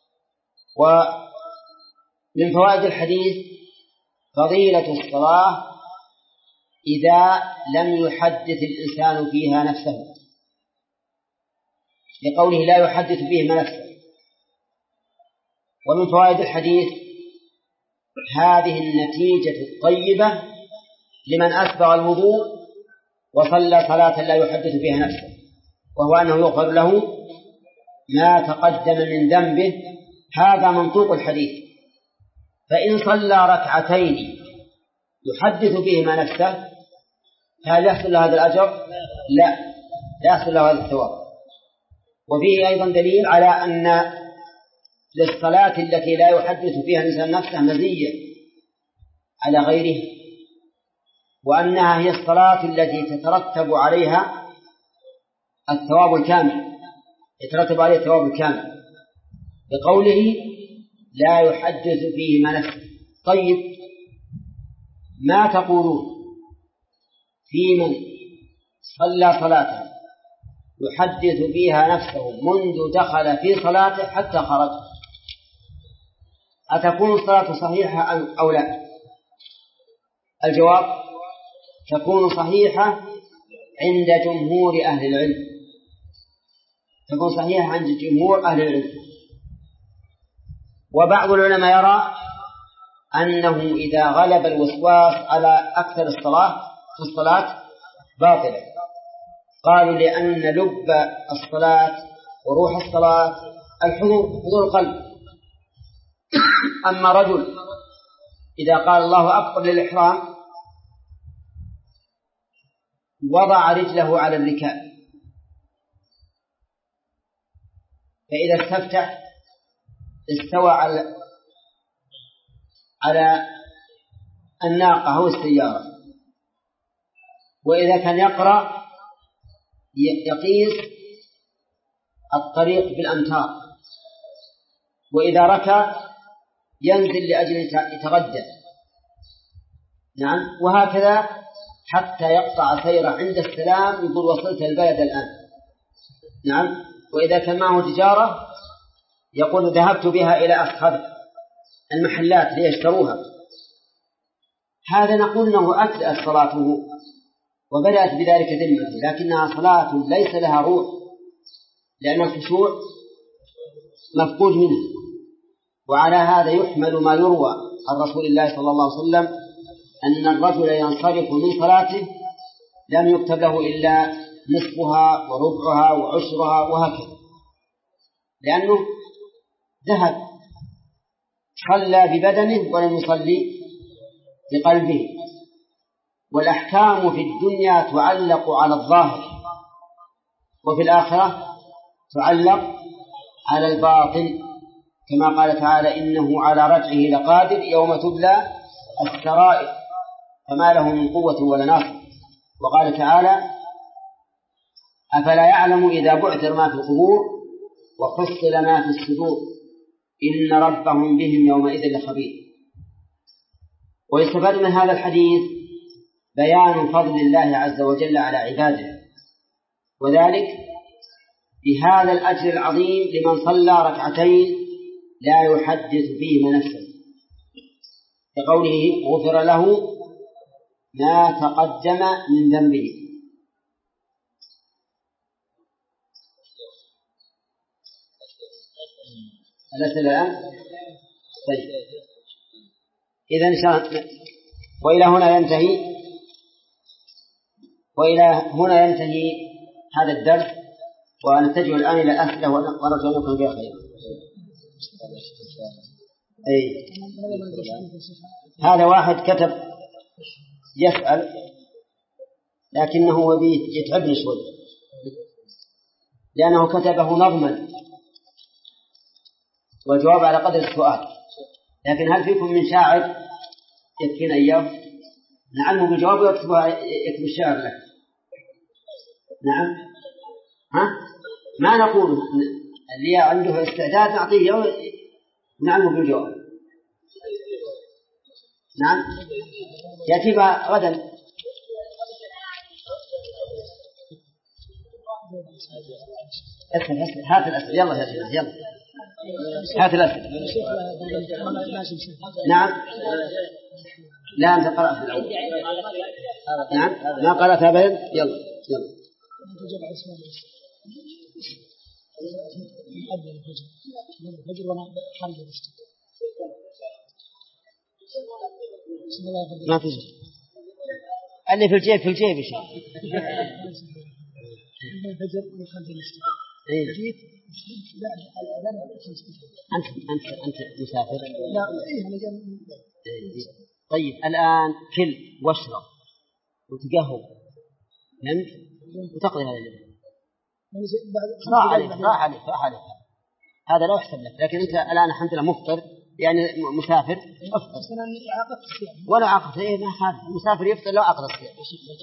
ومن فوائد الحديث فضيلة الصلاة إذا لم يحدث الإنسان فيها نفسه، لقوله: لا يحدث فيهما نفسه. ومن فوائد الحديث هذه النتيجة الطيبة لمن أسبغ الوضوء وصلى صلاة لا يحدث فيها نفسه، وهو أنه يغفر له ما تقدم من ذنبه. هذا منطوق الحديث. فإن صلى ركعتين يحدث فيهما نفسه هل يحصل له هذا الأجر؟ لا، لا يحصل له هذا الثواب. وفيه أيضا دليل على أن للصلاة التي لا يحدث فيها الإنسان نفسه مزية على غيره، وأنها هي الصلاة التي تترتب عليها الثواب الكامل، يترتب عليه الثواب الكامل بقوله لا يحدث فيه ما نفسه. طيب ما تقولون في من صلى صلاة يحدث فيها نفسه منذ دخل في صلاته حتى خرج؟ أتكون الصلاة صحيحة أو لا؟ الجواب تكون صحيحة عند جمهور أهل العلم، تكون صحيحة عند جمهور أهل العلم. وبعض العلماء يرى أنه إذا غلب الوسواس على أكثر الصلاة في الصلاة باطلة. قالوا لأن لب الصلاة وروح الصلاة الحضور، حضور القلب. أما رجل إذا قال الله أكبر للإحرام وضع رجله على الركاب، فإذا استفتح استوى على على الناقة أو السيارة، وإذا كان يقرأ يقيس الطريق بالأمتار، وإذا ركع ينزل لأجل يتغدى. نعم، وهكذا حتى يقطع سيره عند السلام يقول وصلت البلد الآن. نعم، وإذا كان معه تجارة يقول ذهبت بها إلى أصحاب المحلات ليشتروها. هذا نقول أنه أكثر صلاته وبدأت بذلك ذمته، لكنها صلاة ليس لها روح، لأن الخشوع مفقود منه. وعلى هذا يحمل ما يروى عن رسول الله صلى الله عليه وسلم أن الرجل ينصرف من صلاته لم يكتب له إلا نصفها وربعها وعشرها وهكذا، لأنه ذهب صلى ببدنه ولم يصلي بقلبه. والأحكام في الدنيا تعلق على الظاهر، وفي الآخرة تعلق على الباطن، كما قال تعالى إنه على رجعه لقادر يوم تبلى السرائر فما له من قوة ولا ناصر. وقال تعالى أفلا يعلم إذا بعثر ما في القبور وحصل ما في الصدور إن ربهم بهم يومئذ لخبير. ويستفاد من هذا الحديث بيان فضل الله عز وجل على عباده، وذلك بهذا الأجر العظيم لمن صلى ركعتين لا يحدث فيهما نفسه، كقوله غفر له ما تقدم من ذنبه. الأسئلة الآن؟ طيب، إذن شاء وإلى هنا ينتهي وإلى هنا ينتهي هذا الدرس، ونتجه الآن إلى الأسئلة ونرجو أن نكون بها خير. أي هذا واحد كتب يسأل لكنه يتعبني شوي لأنه كتبه نظما والجواب على قدر السؤال، لكن هل فيكم من شاعر يكفينا إياه نعلمه بالجواب ويكتب الشعر له؟ نعم، ها؟ ما نقول اللي عنده استعداد نعطيه نعلمه بالجواب. نعم، يأتي غدا. اسأل اسأل هات الأسئلة يلا يا جماعة يلا هات الأسئلة. نعم، لا أنت قرأت في الأول. نعم، ما قرأت أبدا. يلا يلا ما في اللي في الجيب في الجيب إيش أنت أنت أنت مسافر؟ لا إيه أنا جاي. طيب الآن كل واشرب وتقهوى فهمت وتقضي هذا اليوم. راح عليك راح عليك راح عليك هذا لا يحسب لك، لكن أنت الآن الحمد لله مفطر يعني مسافر ولا عقد إيه ما خالف مسافر يفطر لو عقد الصيام.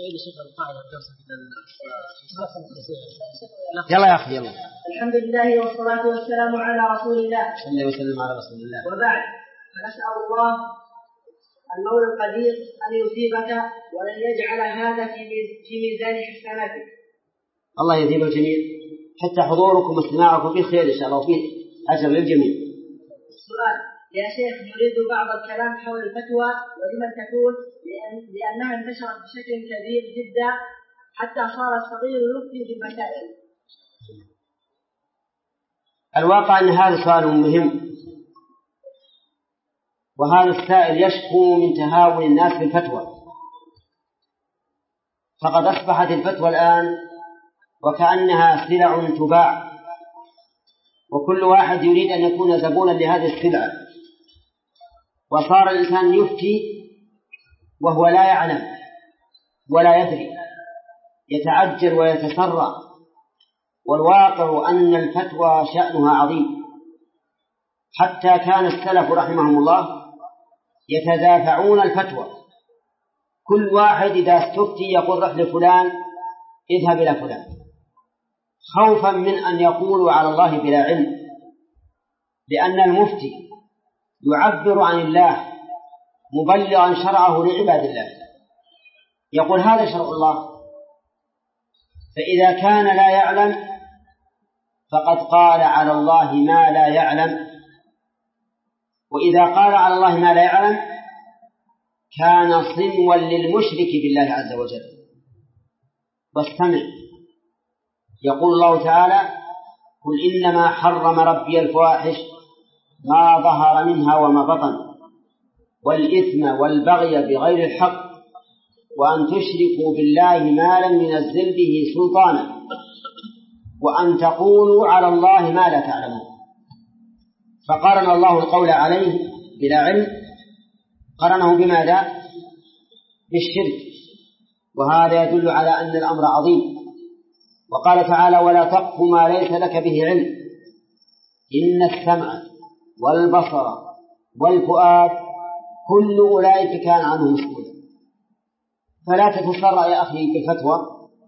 يلا يا أخي يلا. الحمد لله والصلاة والسلام على رسول الله صلى الله وسلم على رسول الله. وبعد، فنسأل الله المولى القدير أن يثيبك ولن يجعل هذا في ميزان حسناتك. الله يثيب الجميع، حتى حضوركم واستماعكم فيه خير إن شاء الله وفيه أجر للجميع. السؤال: يا شيخ، نريد بعض الكلام حول الفتوى ولمن تكون، لأن لأنها انتشرت بشكل كبير جدا حتى صار الصغير يفتي بالمسائل. الواقع أن هذا سؤال مهم، وهذا السائل يشكو من تهاون الناس بالفتوى، فقد أصبحت الفتوى الآن وكأنها سلع تباع، وكل واحد يريد أن يكون زبونا لهذه السلعة، وصار الإنسان يفتي وهو لا يعلم ولا يدري، يتعجل ويتسرع. والواقع أن الفتوى شأنها عظيم، حتى كان السلف رحمهم الله يتدافعون الفتوى، كل واحد إذا استفتي يقول رح لفلان اذهب إلى فلان، خوفا من أن يقولوا على الله بلا علم، لأن المفتي يعبر عن الله مبلغا شرعه لعباد الله، يقول هذا شرع الله، فإذا كان لا يعلم فقد قال على الله ما لا يعلم، وإذا قال على الله ما لا يعلم كان صنوا للمشرك بالله عز وجل. واستمع، يقول الله تعالى: قل إنما حرم ربي الفواحش ما ظهر منها وما بطن والإثم والبغي بغير الحق وأن تشركوا بالله ما لم ينزل به سلطانا وأن تقولوا على الله ما لا تعلمون. فقارن الله القول عليه بلا علم، قرنه بماذا؟ بالشرك، وهذا يدل على أن الأمر عظيم. وقال تعالى: ولا تقف ما ليس لك به علم إن السمع والبصر والفؤاد كل أولئك كان عنه مسؤولا. فلا تتسرع يا أخي بالفتوى،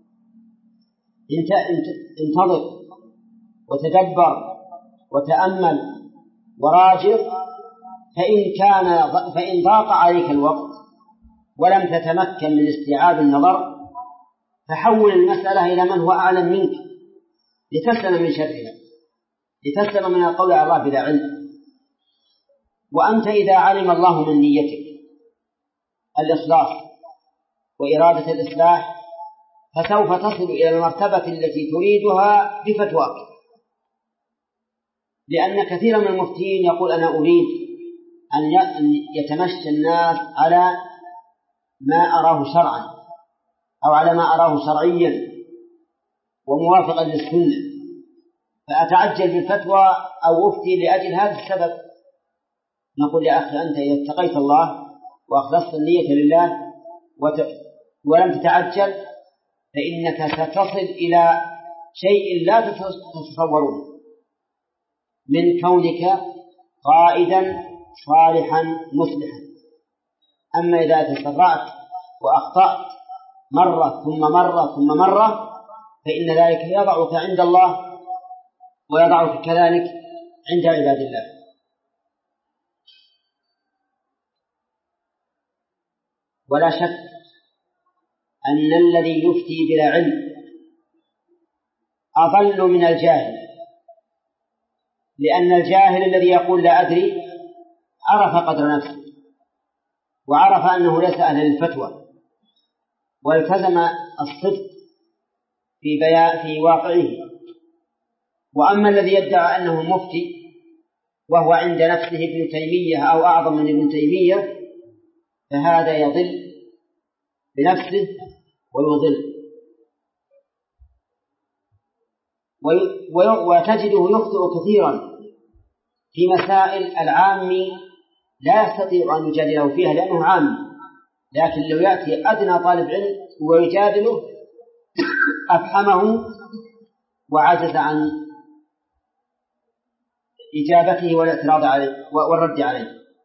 انتظر وتدبر وتأمل وراجع، فإن كان فإن ضاق عليك الوقت ولم تتمكن من استيعاب النظر فحول المسألة إلى من هو أعلم منك لتسلم من شرها، لتسلم من القول على الله بلا علم. وأنت إذا علم الله من نيتك الإخلاص وإرادة الإصلاح فسوف تصل إلى المرتبة التي تريدها بفتواك، لأن كثيرا من المفتين يقول أنا أريد أن يتمشى الناس على ما أراه شرعا أو على ما أراه شرعيا وموافقا للسنة، فأتعجل بالفتوى أو أفتي لأجل هذا السبب. نقول يا أخي أنت إذا اتقيت الله وأخلصت النية لله ولم تتعجل فإنك ستصل إلى شيء لا تتصورون من كونك قائدا صالحا مصلحا. أما إذا تسرعت وأخطأت مرة ثم مرة ثم مرة فإن ذلك يضعك عند الله ويضعك كذلك عند عباد الله. ولا شك أن الذي يفتي بلا علم أضل من الجاهل، لأن الجاهل الذي يقول لا أدري عرف قدر نفسه وعرف أنه ليس أهلا للفتوى والتزم الصدق في بيان في واقعه. وأما الذي يدعى أنه مفتي وهو عند نفسه ابن تيمية أو أعظم من ابن تيمية فهذا يضل بنفسه ويضل، وتجده يخطئ كثيرا في مسائل العام لا يستطيع أن يجادله فيها لأنه عام، لكن لو يأتي أدنى طالب علم ويجادله أفهمه وعجز عن إجابته والاعتراض عليه والرد عليه.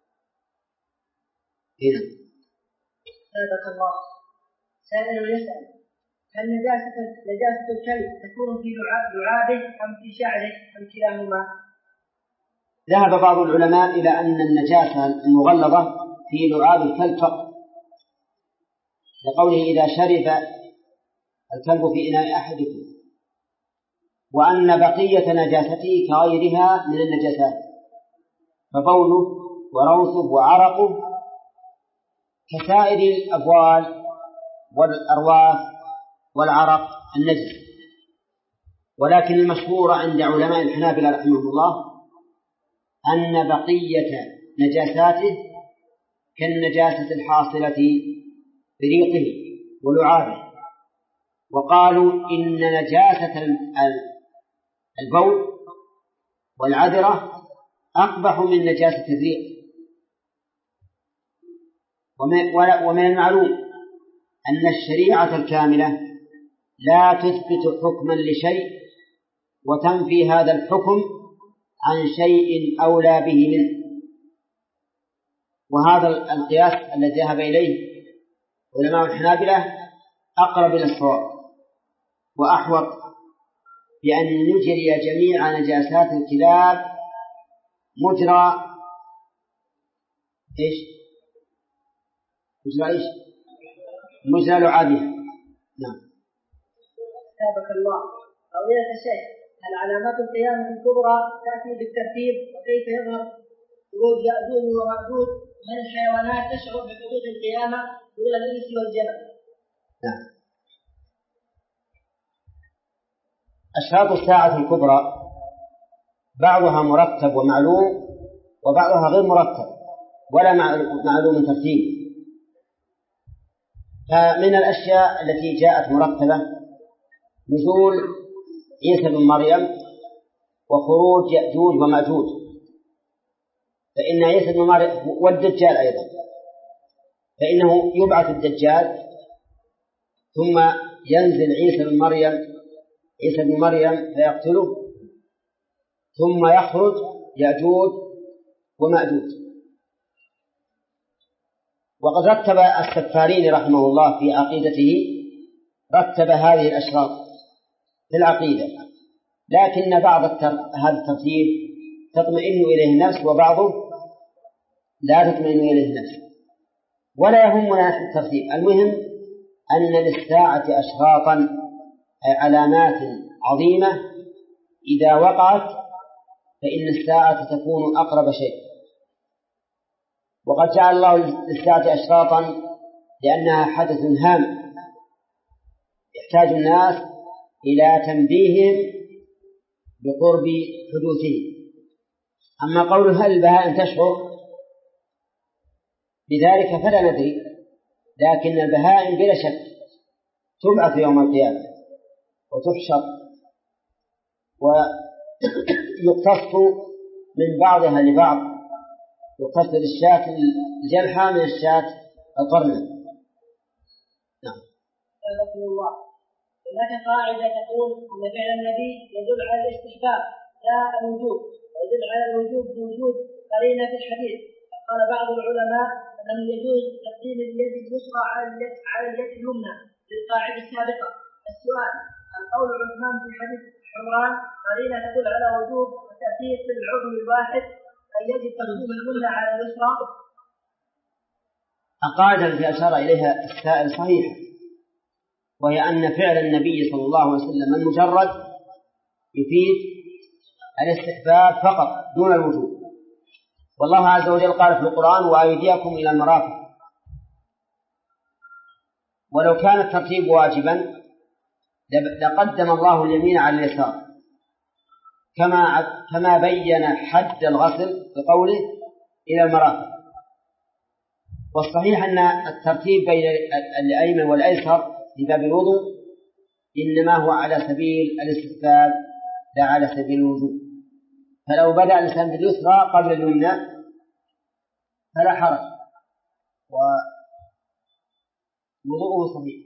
هنا سابق الله سائل يسأل: هل نجاسة نجاسة الكلب تكون في لعابه أم في شعره أم كلاهما؟ ذهب بعض العلماء إلى أن النجاسة المغلظة في لعاب الكلب فقط، لقوله إذا شرب الكلب في إناء أحدكم، وأن بقية نجاسته كغيرها من النجاسات، فبوله وروثه وعرقه كسائر الأبوال والأرواث والعرق النجس. ولكن المشهور عند علماء الحنابلة رحمه الله أن بقية نجاساته كالنجاسة الحاصلة بريقه ولعابه، وقالوا إن نجاسة البول والعذرة أقبح من نجاسة الريق. ومن المعلوم أن الشريعة الكاملة لا تثبت حكما لشيء وتنفي هذا الحكم عن شيء أولى به منه، وهذا القياس الذي ذهب إليه علماء الحنابلة أقرب إلى الصواب وأحوط، بأن نجري جميع نجاسات الكلاب مجرى إيش؟ مجرى إيش؟ مجرى لعابها. نعم. سابق الله قضية الشيخ: هل علامات القيامة الكبرى تأتي بالترتيب؟ وكيف يظهر خروج يأجوج ومأجوج من الحيوانات تشعر بحدوث القيامة دون الإنس والجن؟ نعم. أشراط الساعة الكبرى بعضها مرتب ومعلوم، وبعضها غير مرتب ولا معلوم ترتيب. فمن الأشياء التي جاءت مرتبة نزول عيسى بن مريم وخروج يأجوج ومأجوج، فإن عيسى بن مريم والدجال أيضا، فإنه يبعث الدجال ثم ينزل عيسى بن مريم عيسى بن مريم فيقتله، ثم يخرج يأجوج ومأجوج. وقد رتب السفارين رحمه الله في عقيدته رتب هذه الأشراط في العقيدة، لكن بعض هذا الترتيب تطمئن إليه النفس وبعضه لا تطمئن إليه النفس، ولا يهمنا الترتيب. المهم أن للساعة أشراطا علامات عظيمة إذا وقعت فإن الساعة تكون أقرب شيء. وقد جعل الله للساعة أشراطا لأنها حدث هام يحتاج الناس إلى تنبيههم بقرب حدوثه. أما قول هل البهائم تشعر بذلك فلا ندري، لكن البهائم بلا شك تبعث يوم القيامة وتحشر ويقتص من بعضها لبعض، يقتص للشاة الجلحة من الشاة القرنة. نعم. الله هناك قاعدة تقول أن فعل النبي يدل على الاستحباب لا الوجوب، ويدل على الوجوب بوجود قرينة في الحديث. قال بعض العلماء أنه يجوز تقديم اليد اليسرى على اليد على اليد اليمنى للقاعدة السابقة. السؤال: القول عثمان في حديث حمران قرينة تدل على وجوب وتأثير في العضو الواحد أن يجب تقديم اليمنى على اليسرى؟ القاعدة التي أشار إليها السائل صحيح، وهي أن فعل النبي صلى الله عليه وسلم المجرد يفيد الاستحباب فقط دون الوجوب. والله عز وجل قال في القرآن: وأيديكم إلى المرافق. ولو كان الترتيب واجبا لقدم الله اليمين على اليسار، كما كما بين حد الغسل بقوله إلى المرافق. والصحيح أن الترتيب بين الأيمن والأيسر في باب الوضوء إنما هو على سبيل الاستحباب لا على سبيل الوجوب. فلو بدأ الإنسان باليسرى قبل اليمنى فلا حرج ووضوءه صحيح.